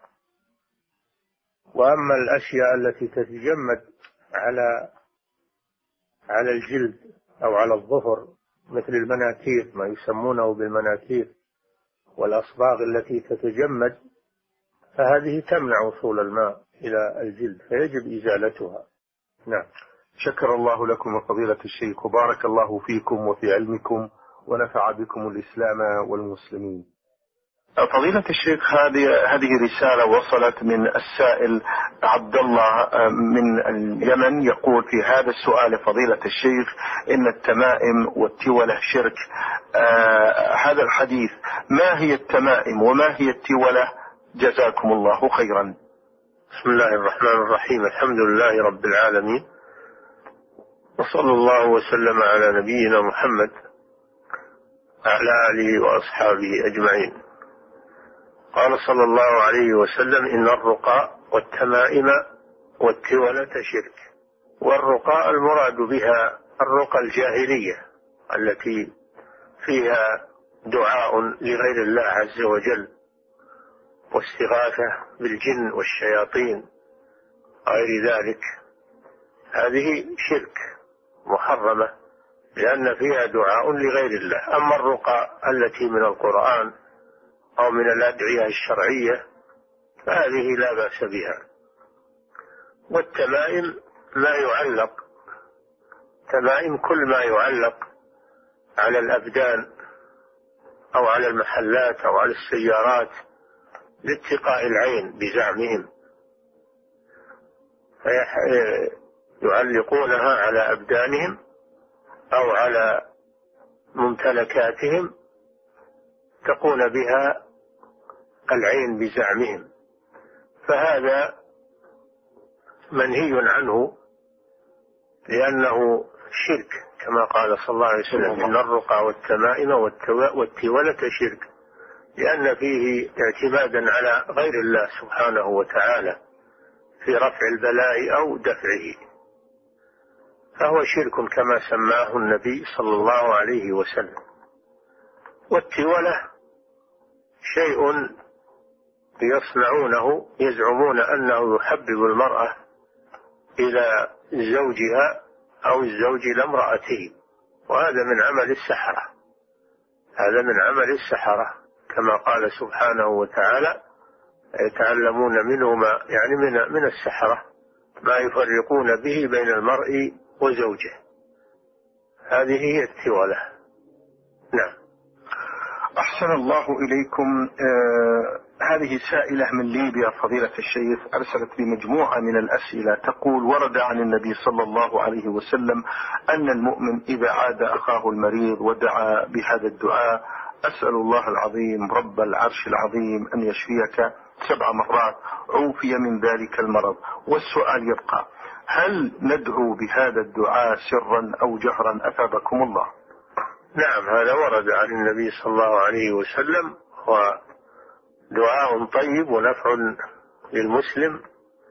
وأما الأشياء التي تتجمد على الجلد أو على الظفر مثل المناكير، ما يسمونه بالمناكير، والأصباغ التي تتجمد، فهذه تمنع وصول الماء إلى الجلد فيجب إزالتها. نعم. شكر الله لكم فضيلة الشيخ، وبارك الله فيكم وفي علمكم، ونفع بكم الإسلام والمسلمين. فضيلة الشيخ، هذه رسالة وصلت من السائل عبد الله من اليمن، يقول في هذا السؤال: فضيلة الشيخ، إن التمائم والتولة شرك. هذا الحديث، ما هي التمائم وما هي التولة؟ جزاكم الله خيرا. بسم الله الرحمن الرحيم، الحمد لله رب العالمين، وصلى الله وسلم على نبينا محمد وعلى آله وأصحابه أجمعين. قال صلى الله عليه وسلم: إن الرقى والتمائم والتولة شرك. والرقى المراد بها الرقى الجاهلية التي فيها دعاء لغير الله عز وجل واستغاثة بالجن والشياطين غير ذلك، هذه شرك محرمة لأن فيها دعاء لغير الله. أما الرقى التي من القرآن أو من الأدعية الشرعية فهذه لا بأس بها. والتمائم ما يعلق، تمائم كل ما يعلق على الأبدان أو على المحلات أو على السيارات لاتقاء العين بزعمهم، يعلقونها على أبدانهم أو على ممتلكاتهم تقون بها العين بزعمهم، فهذا منهي عنه لأنه شرك، كما قال صلى الله عليه وسلم: إن الرقى والتمائم والتولة شرك، لأن فيه اعتمادا على غير الله سبحانه وتعالى في رفع البلاء أو دفعه، فهو شرك كما سماه النبي صلى الله عليه وسلم. والتولة شيء يصنعونه يزعمون أنه يحبب المرأة إلى زوجها أو الزوج إلى امرأته، وهذا من عمل السحرة، هذا من عمل السحرة، كما قال سبحانه وتعالى: يتعلمون منهما، يعني من السحرة ما يفرقون به بين المرء وزوجه. هذه هي التولة. نعم. أحسن الله إليكم. هذه سائلة من ليبيا فضيلة الشيخ أرسلت بمجموعة من الأسئلة، تقول: ورد عن النبي صلى الله عليه وسلم أن المؤمن إذا عاد أخاه المريض ودعا بهذا الدعاء: أسأل الله العظيم رب العرش العظيم أن يشفيك 7 مرات، عوفي من ذلك المرض. والسؤال يبقى: هل ندعو بهذا الدعاء سرا أو جهرا أثابكم الله؟ نعم، هذا ورد عن النبي صلى الله عليه وسلم، ودعاء طيب ونفع للمسلم،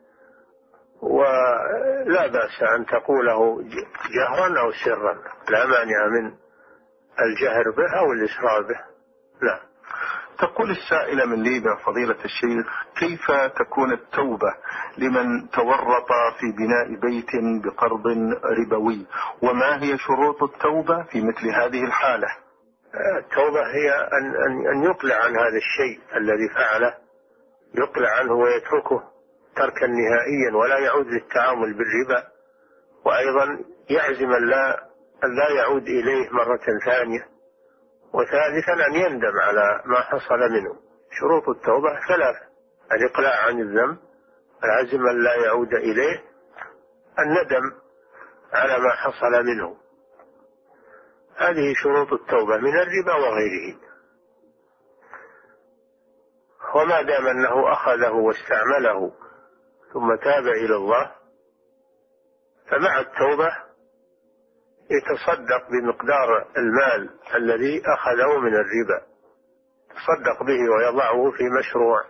ولا بأس أن تقوله جهرا أو سرا، لا مانع من الجهر به أو الإسرار به. لا. تقول السائلة من ليبيا فضيلة الشيخ: كيف تكون التوبة لمن تورط في بناء بيت بقرض ربوي، وما هي شروط التوبة في مثل هذه الحالة؟ التوبة هي أن يقلع عن هذا الشيء الذي فعله، يقلع عنه ويتركه تركا نهائيا ولا يعود للتعامل بالربا، وأيضا يعزم أن لا يعود إليه مرة ثانية، وثالثا أن يندم على ما حصل منه. شروط التوبة 3: الإقلاع عن الذنب، العزم أن لا يعود إليه، الندم على ما حصل منه. هذه شروط التوبة من الربا وغيره. وما دام أنه أخذه واستعمله ثم تاب إلى الله، فمع التوبة يتصدق بمقدار المال الذي أخذه من الربا، يتصدق به ويضعه في مشروع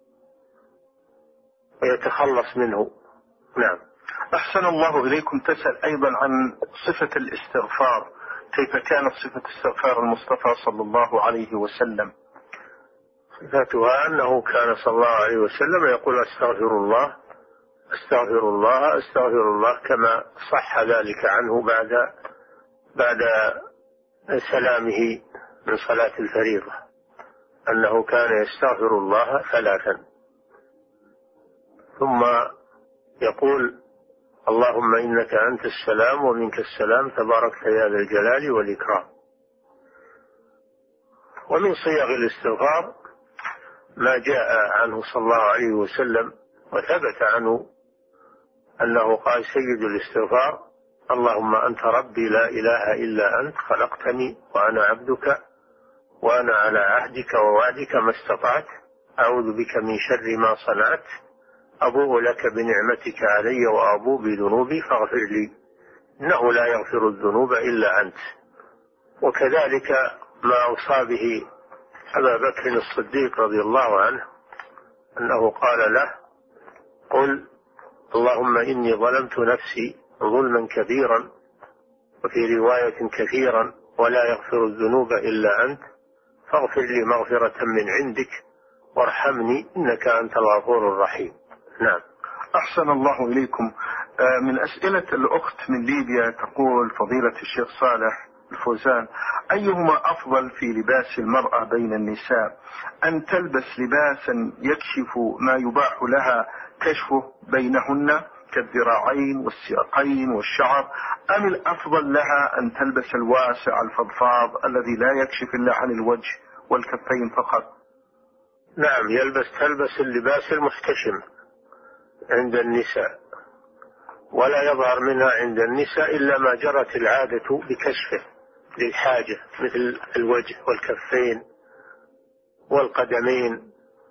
ويتخلص منه. نعم. أحسن الله إليكم. تسأل أيضا عن صفة الاستغفار، كيف كانت صفة استغفار المصطفى صلى الله عليه وسلم؟ صفتها أنه كان صلى الله عليه وسلم يقول: أستغفر الله أستغفر الله أستغفر الله، كما صح ذلك عنه بعد سلامه من صلاة الفريضة، أنه كان يستغفر الله 3، ثم يقول: اللهم إنك أنت السلام ومنك السلام تباركت يا ذا الجلال والإكرام. ومن صيغ الاستغفار ما جاء عنه صلى الله عليه وسلم وثبت عنه أنه قال: سيد الاستغفار اللهم أنت ربي لا إله إلا أنت، خلقتني وأنا عبدك وأنا على عهدك ووعدك ما استطعت، أعوذ بك من شر ما صنعت، أبوء لك بنعمتك علي وأبوء بذنوبي فاغفر لي، إنه لا يغفر الذنوب إلا أنت. وكذلك ما أوصى به أبا بكر الصديق رضي الله عنه، أنه قال له: قل اللهم إني ظلمت نفسي ظلما كبيرا، وفي رواية كثيرا، ولا يغفر الذنوب إلا أنت، فاغفر لي مغفرة من عندك وارحمني إنك أنت الغفور الرحيم. نعم. أحسن الله إليكم. من أسئلة الأخت من ليبيا تقول: فضيلة الشيخ صالح الفوزان، أيهما أفضل في لباس المرأة بين النساء؟ أن تلبس لباسا يكشف ما يباح لها كشفه بينهن كالذراعين والساقين والشعر، أم الأفضل لها أن تلبس الواسع الفضفاض الذي لا يكشف إلا عن الوجه والكفين فقط؟ نعم، تلبس اللباس المحتشم عند النساء، ولا يظهر منها عند النساء إلا ما جرت العادة بكشفه للحاجة، مثل الوجه والكفين والقدمين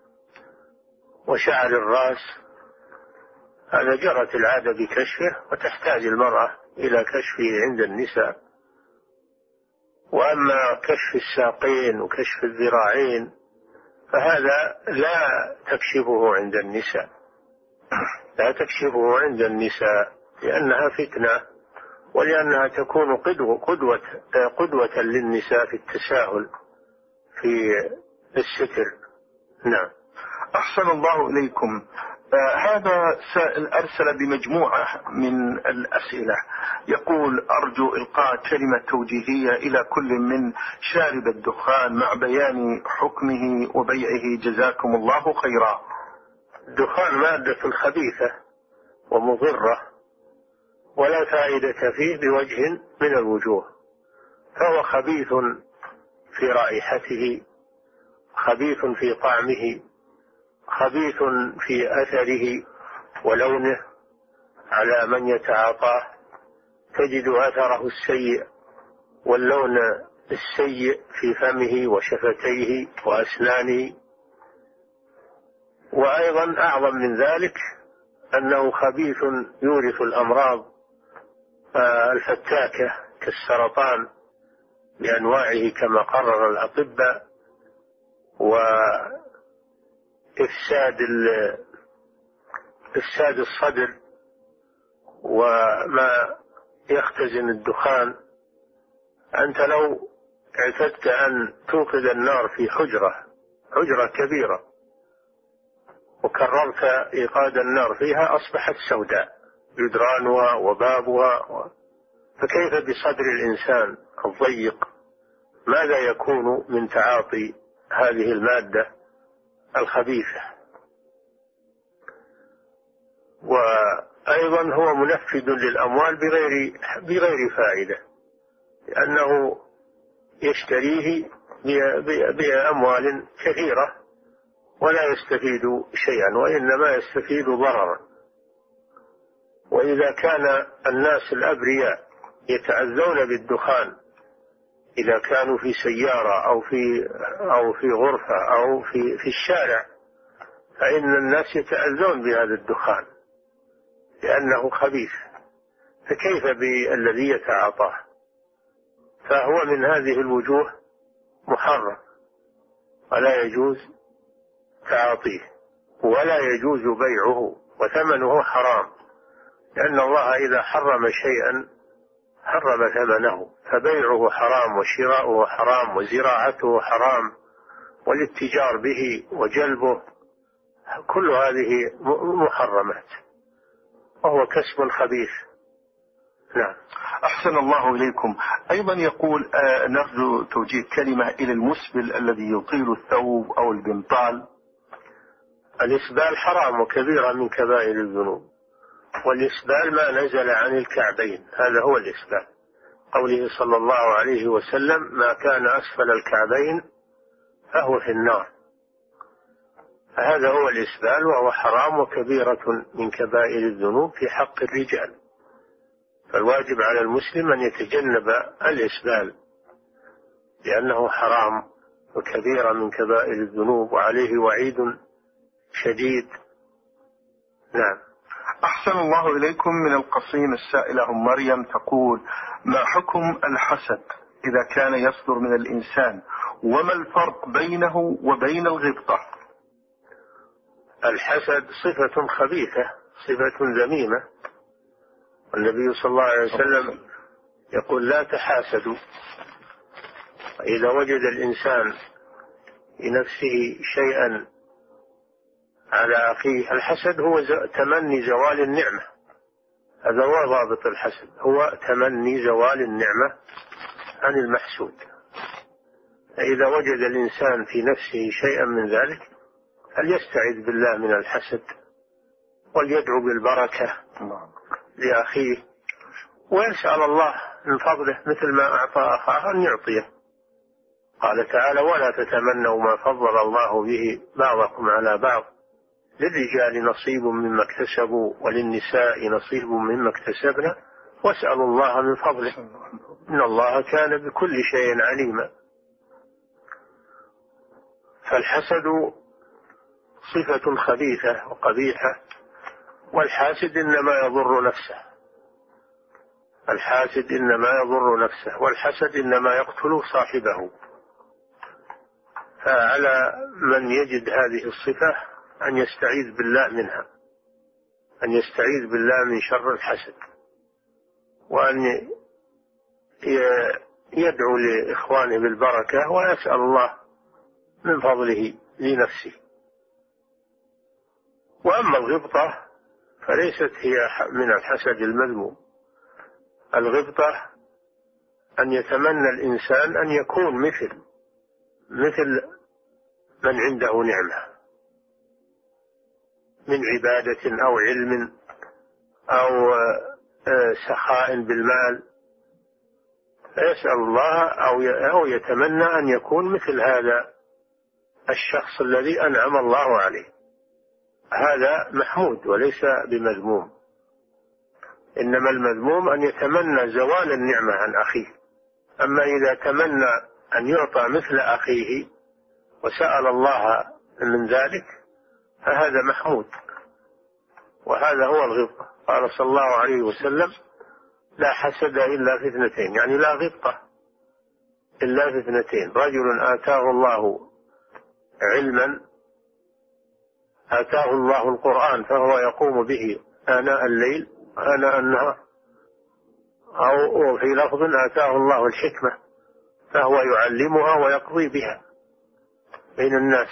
وشعر الرأس، هذا جرت العادة بكشفه، وتحتاج المرأة إلى كشفه عند النساء. وأما كشف الساقين وكشف الذراعين فهذا لا تكشفه عند النساء، لا تكشفه عند النساء، لأنها فتنة، ولأنها تكون قدوة للنساء في التساهل في الستر. نعم. أحسن الله إليكم. هذا سائل أرسل بمجموعة من الأسئلة، يقول: أرجو إلقاء كلمة توجيهية إلى كل من شارب الدخان مع بيان حكمه وبيعه، جزاكم الله خيرا. الدخان مادة خبيثة ومضرة، ولا فائدة فيه بوجه من الوجوه، فهو خبيث في رائحته، خبيث في طعمه، خبيث في أثره ولونه على من يتعاطاه، تجد أثره السيء واللون السيء في فمه وشفتيه وأسنانه. وأيضا أعظم من ذلك أنه خبيث يورث الأمراض الفتاكة كالسرطان بأنواعه كما قرر الأطباء، إفساد الصدر، وما يختزن الدخان. أنت لو اعتدت أن توقد النار في حجرة كبيرة وكررت إيقاد النار فيها أصبحت سوداء جدرانها وبابها، فكيف بصدر الإنسان الضيق؟ ماذا يكون من تعاطي هذه المادة الخبيثة؟ وأيضا هو منفذ للأموال بغير فائدة، لأنه يشتريه بأموال كثيرة ولا يستفيد شيئا، وإنما يستفيد ضررا. وإذا كان الناس الأبرياء يتأذون بالدخان إذا كانوا في سيارة أو في غرفة أو في الشارع، فإن الناس يتأذون بهذا الدخان لأنه خبيث، فكيف بالذي يتعاطاه؟ فهو من هذه الوجوه محرم، ولا يجوز تعاطيه، ولا يجوز بيعه، وثمنه حرام، لأن الله إذا حرم شيئا حرم ثمنه، فبيعه حرام وشراؤه حرام وزراعته حرام والاتجار به وجلبه، كل هذه محرمات، وهو كسب خبيث. نعم. أحسن الله إليكم. أيضا يقول: نرجو توجيه كلمة إلى المسبل الذي يطيل الثوب أو البنطال. الإسبال حرام وكبيرة من كبائر الذنوب، والإسبال ما نزل عن الكعبين، هذا هو الإسبال، قوله صلى الله عليه وسلم: ما كان أسفل الكعبين فهو في النار. فهذا هو الإسبال، وهو حرام وكبيرة من كبائر الذنوب في حق الرجال، فالواجب على المسلم أن يتجنب الإسبال لأنه حرام وكبيرة من كبائر الذنوب، وعليه وعيد شديد. نعم. أحسن الله إليكم. من القصيم السائلة مريم تقول: ما حكم الحسد إذا كان يصدر من الإنسان، وما الفرق بينه وبين الغبطة؟ الحسد صفة خبيثة، صفة ذميمة، والنبي صلى الله عليه وسلم يقول: لا تحاسدوا. إذا وجد الإنسان لنفسه شيئا على أخيه، الحسد هو تمني زوال النعمة، هذا هو ضابط الحسد، هو تمني زوال النعمة عن المحسود. فإذا وجد الإنسان في نفسه شيئا من ذلك فليستعذ بالله من الحسد، وليدعو بالبركة لأخيه، ويسأل الله من فضله مثل ما أعطى أخاه أن يعطيه. قال تعالى: ولا تتمنوا ما فضل الله به بعضكم على بعض، للرجال نصيب مما اكتسبوا وللنساء نصيب مما اكتسبنا واسألوا الله من فضله إن الله كان بكل شيء عليما. فالحسد صفة خبيثة وقبيحة، والحاسد إنما يضر نفسه، الحاسد إنما يضر نفسه، والحسد إنما يقتل صاحبه. فعلى من يجد هذه الصفة أن يستعيذ بالله منها، أن يستعيذ بالله من شر الحسد، وأن يدعو لإخوانه بالبركة ويسأل الله من فضله لنفسه. وأما الغبطة فليست هي من الحسد المذموم. الغبطة أن يتمنى الإنسان أن يكون مثل من عنده نعمة من عبادة أو علم أو سخاء بالمال، فيسأل الله أو يتمنى أن يكون مثل هذا الشخص الذي أنعم الله عليه. هذا محمود وليس بمذموم، إنما المذموم أن يتمنى زوال النعمة عن أخيه. أما إذا تمنى أن يعطى مثل أخيه وسأل الله من ذلك فهذا محمود، وهذا هو الغبطة. قال صلى الله عليه وسلم: لا حسد إلا في اثنتين، يعني لا غبطة إلا في اثنتين: رجل آتاه الله علما، آتاه الله القرآن فهو يقوم به آناء الليل وآناء النهار، أو في لفظ آتاه الله الحكمة فهو يعلمها ويقضي بها بين الناس.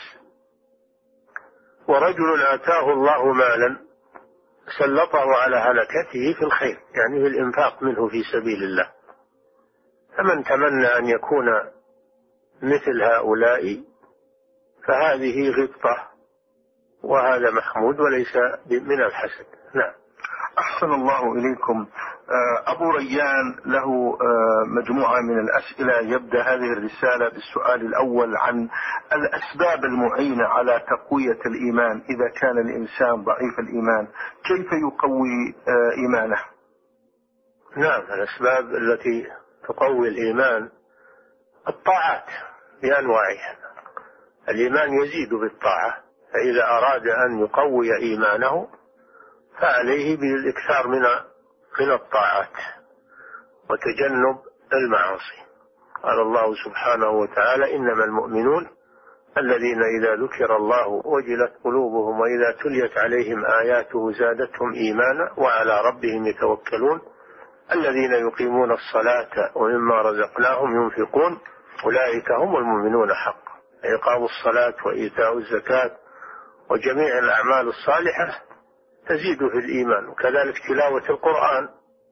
ورجل آتاه الله مالا سلطه على هلكته في الخير، يعني في الإنفاق منه في سبيل الله. فمن تمنى أن يكون مثل هؤلاء فهذه غبطة، وهذا محمود وليس من الحسد. نعم. أحسن الله إليكم. أبو ريان له مجموعة من الأسئلة. يبدأ هذه الرسالة بالسؤال الأول عن الأسباب المعينة على تقوية الإيمان. إذا كان الإنسان ضعيف الإيمان كيف يقوي إيمانه؟ نعم، الأسباب التي تقوي الإيمان الطاعات بأنواعها. الإيمان يزيد بالطاعة، فإذا أراد أن يقوي إيمانه فعليه بالإكثار من الطاعات وتجنب المعاصي. قال الله سبحانه وتعالى: إنما المؤمنون الذين إذا ذكر الله وجلت قلوبهم وإذا تليت عليهم آياته زادتهم إيمانا وعلى ربهم يتوكلون الذين يقيمون الصلاة ومما رزقناهم ينفقون أولئك هم المؤمنون حقا. إقام الصلاة وإيتاء الزكاة وجميع الأعمال الصالحة تزيد في الإيمان. وكذلك تلاوة القرآن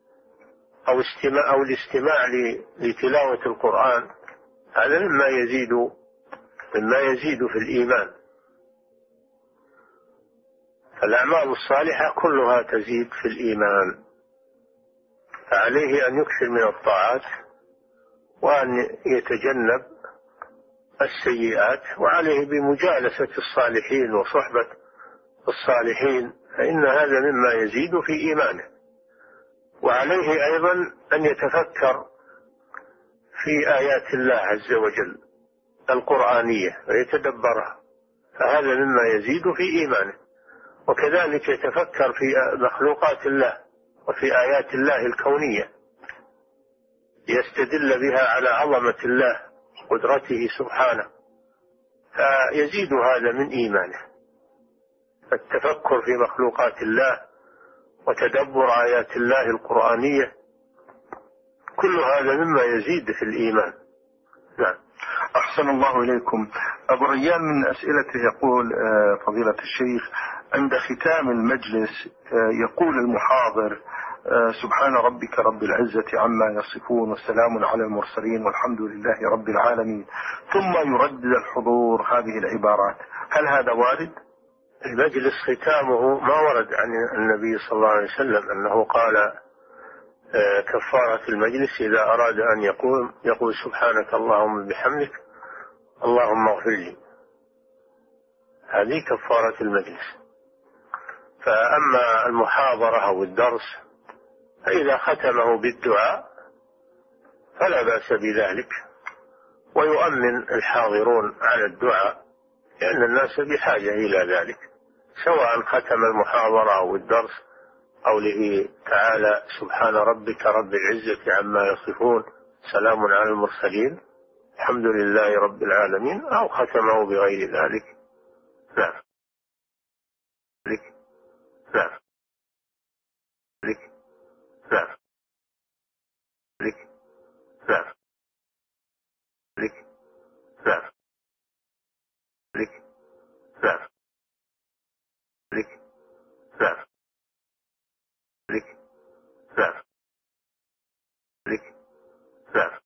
أو الاستماع لتلاوة القرآن، هذا مما يزيد في الإيمان. الأعمال الصالحة كلها تزيد في الإيمان، فعليه أن يكثر من الطاعات وأن يتجنب السيئات، وعليه بمجالسة الصالحين وصحبة الصالحين، فإن هذا مما يزيد في إيمانه. وعليه أيضا أن يتفكر في آيات الله عز وجل القرآنية ويتدبرها، فهذا مما يزيد في إيمانه. وكذلك يتفكر في مخلوقات الله وفي آيات الله الكونية ليستدل بها على عظمة الله قدرته سبحانه، فيزيد هذا من إيمانه. التفكر في مخلوقات الله وتدبر آيات الله القرآنية كل هذا مما يزيد في الإيمان. نعم. أحسن الله إليكم. أبو ريان من أسئلته يقول: فضيلة الشيخ، عند ختام المجلس يقول المحاضر: سبحان ربك رب العزة عما يصفون والسلام على المرسلين والحمد لله رب العالمين، ثم يردد الحضور هذه العبارات، هل هذا وارد؟ المجلس ختامه ما ورد عن النبي صلى الله عليه وسلم أنه قال كفارة المجلس إذا أراد أن يقول سبحانك اللهم بحمدك اللهم اغفر لي، هذه كفارة المجلس. فأما المحاضرة أو الدرس فإذا ختمه بالدعاء فلا بأس بذلك، ويؤمن الحاضرون على الدعاء لأن الناس بحاجة إلى ذلك، سواء ختم المحاضرة أو الدرس قوله تعالى سبحان ربك رب العزة عما يصفون سلام على المرسلين الحمد لله رب العالمين، أو ختمه بغير ذلك. نعم. نعم. نعم. نعم. نعم. نعم. نعم. نعم. نعم.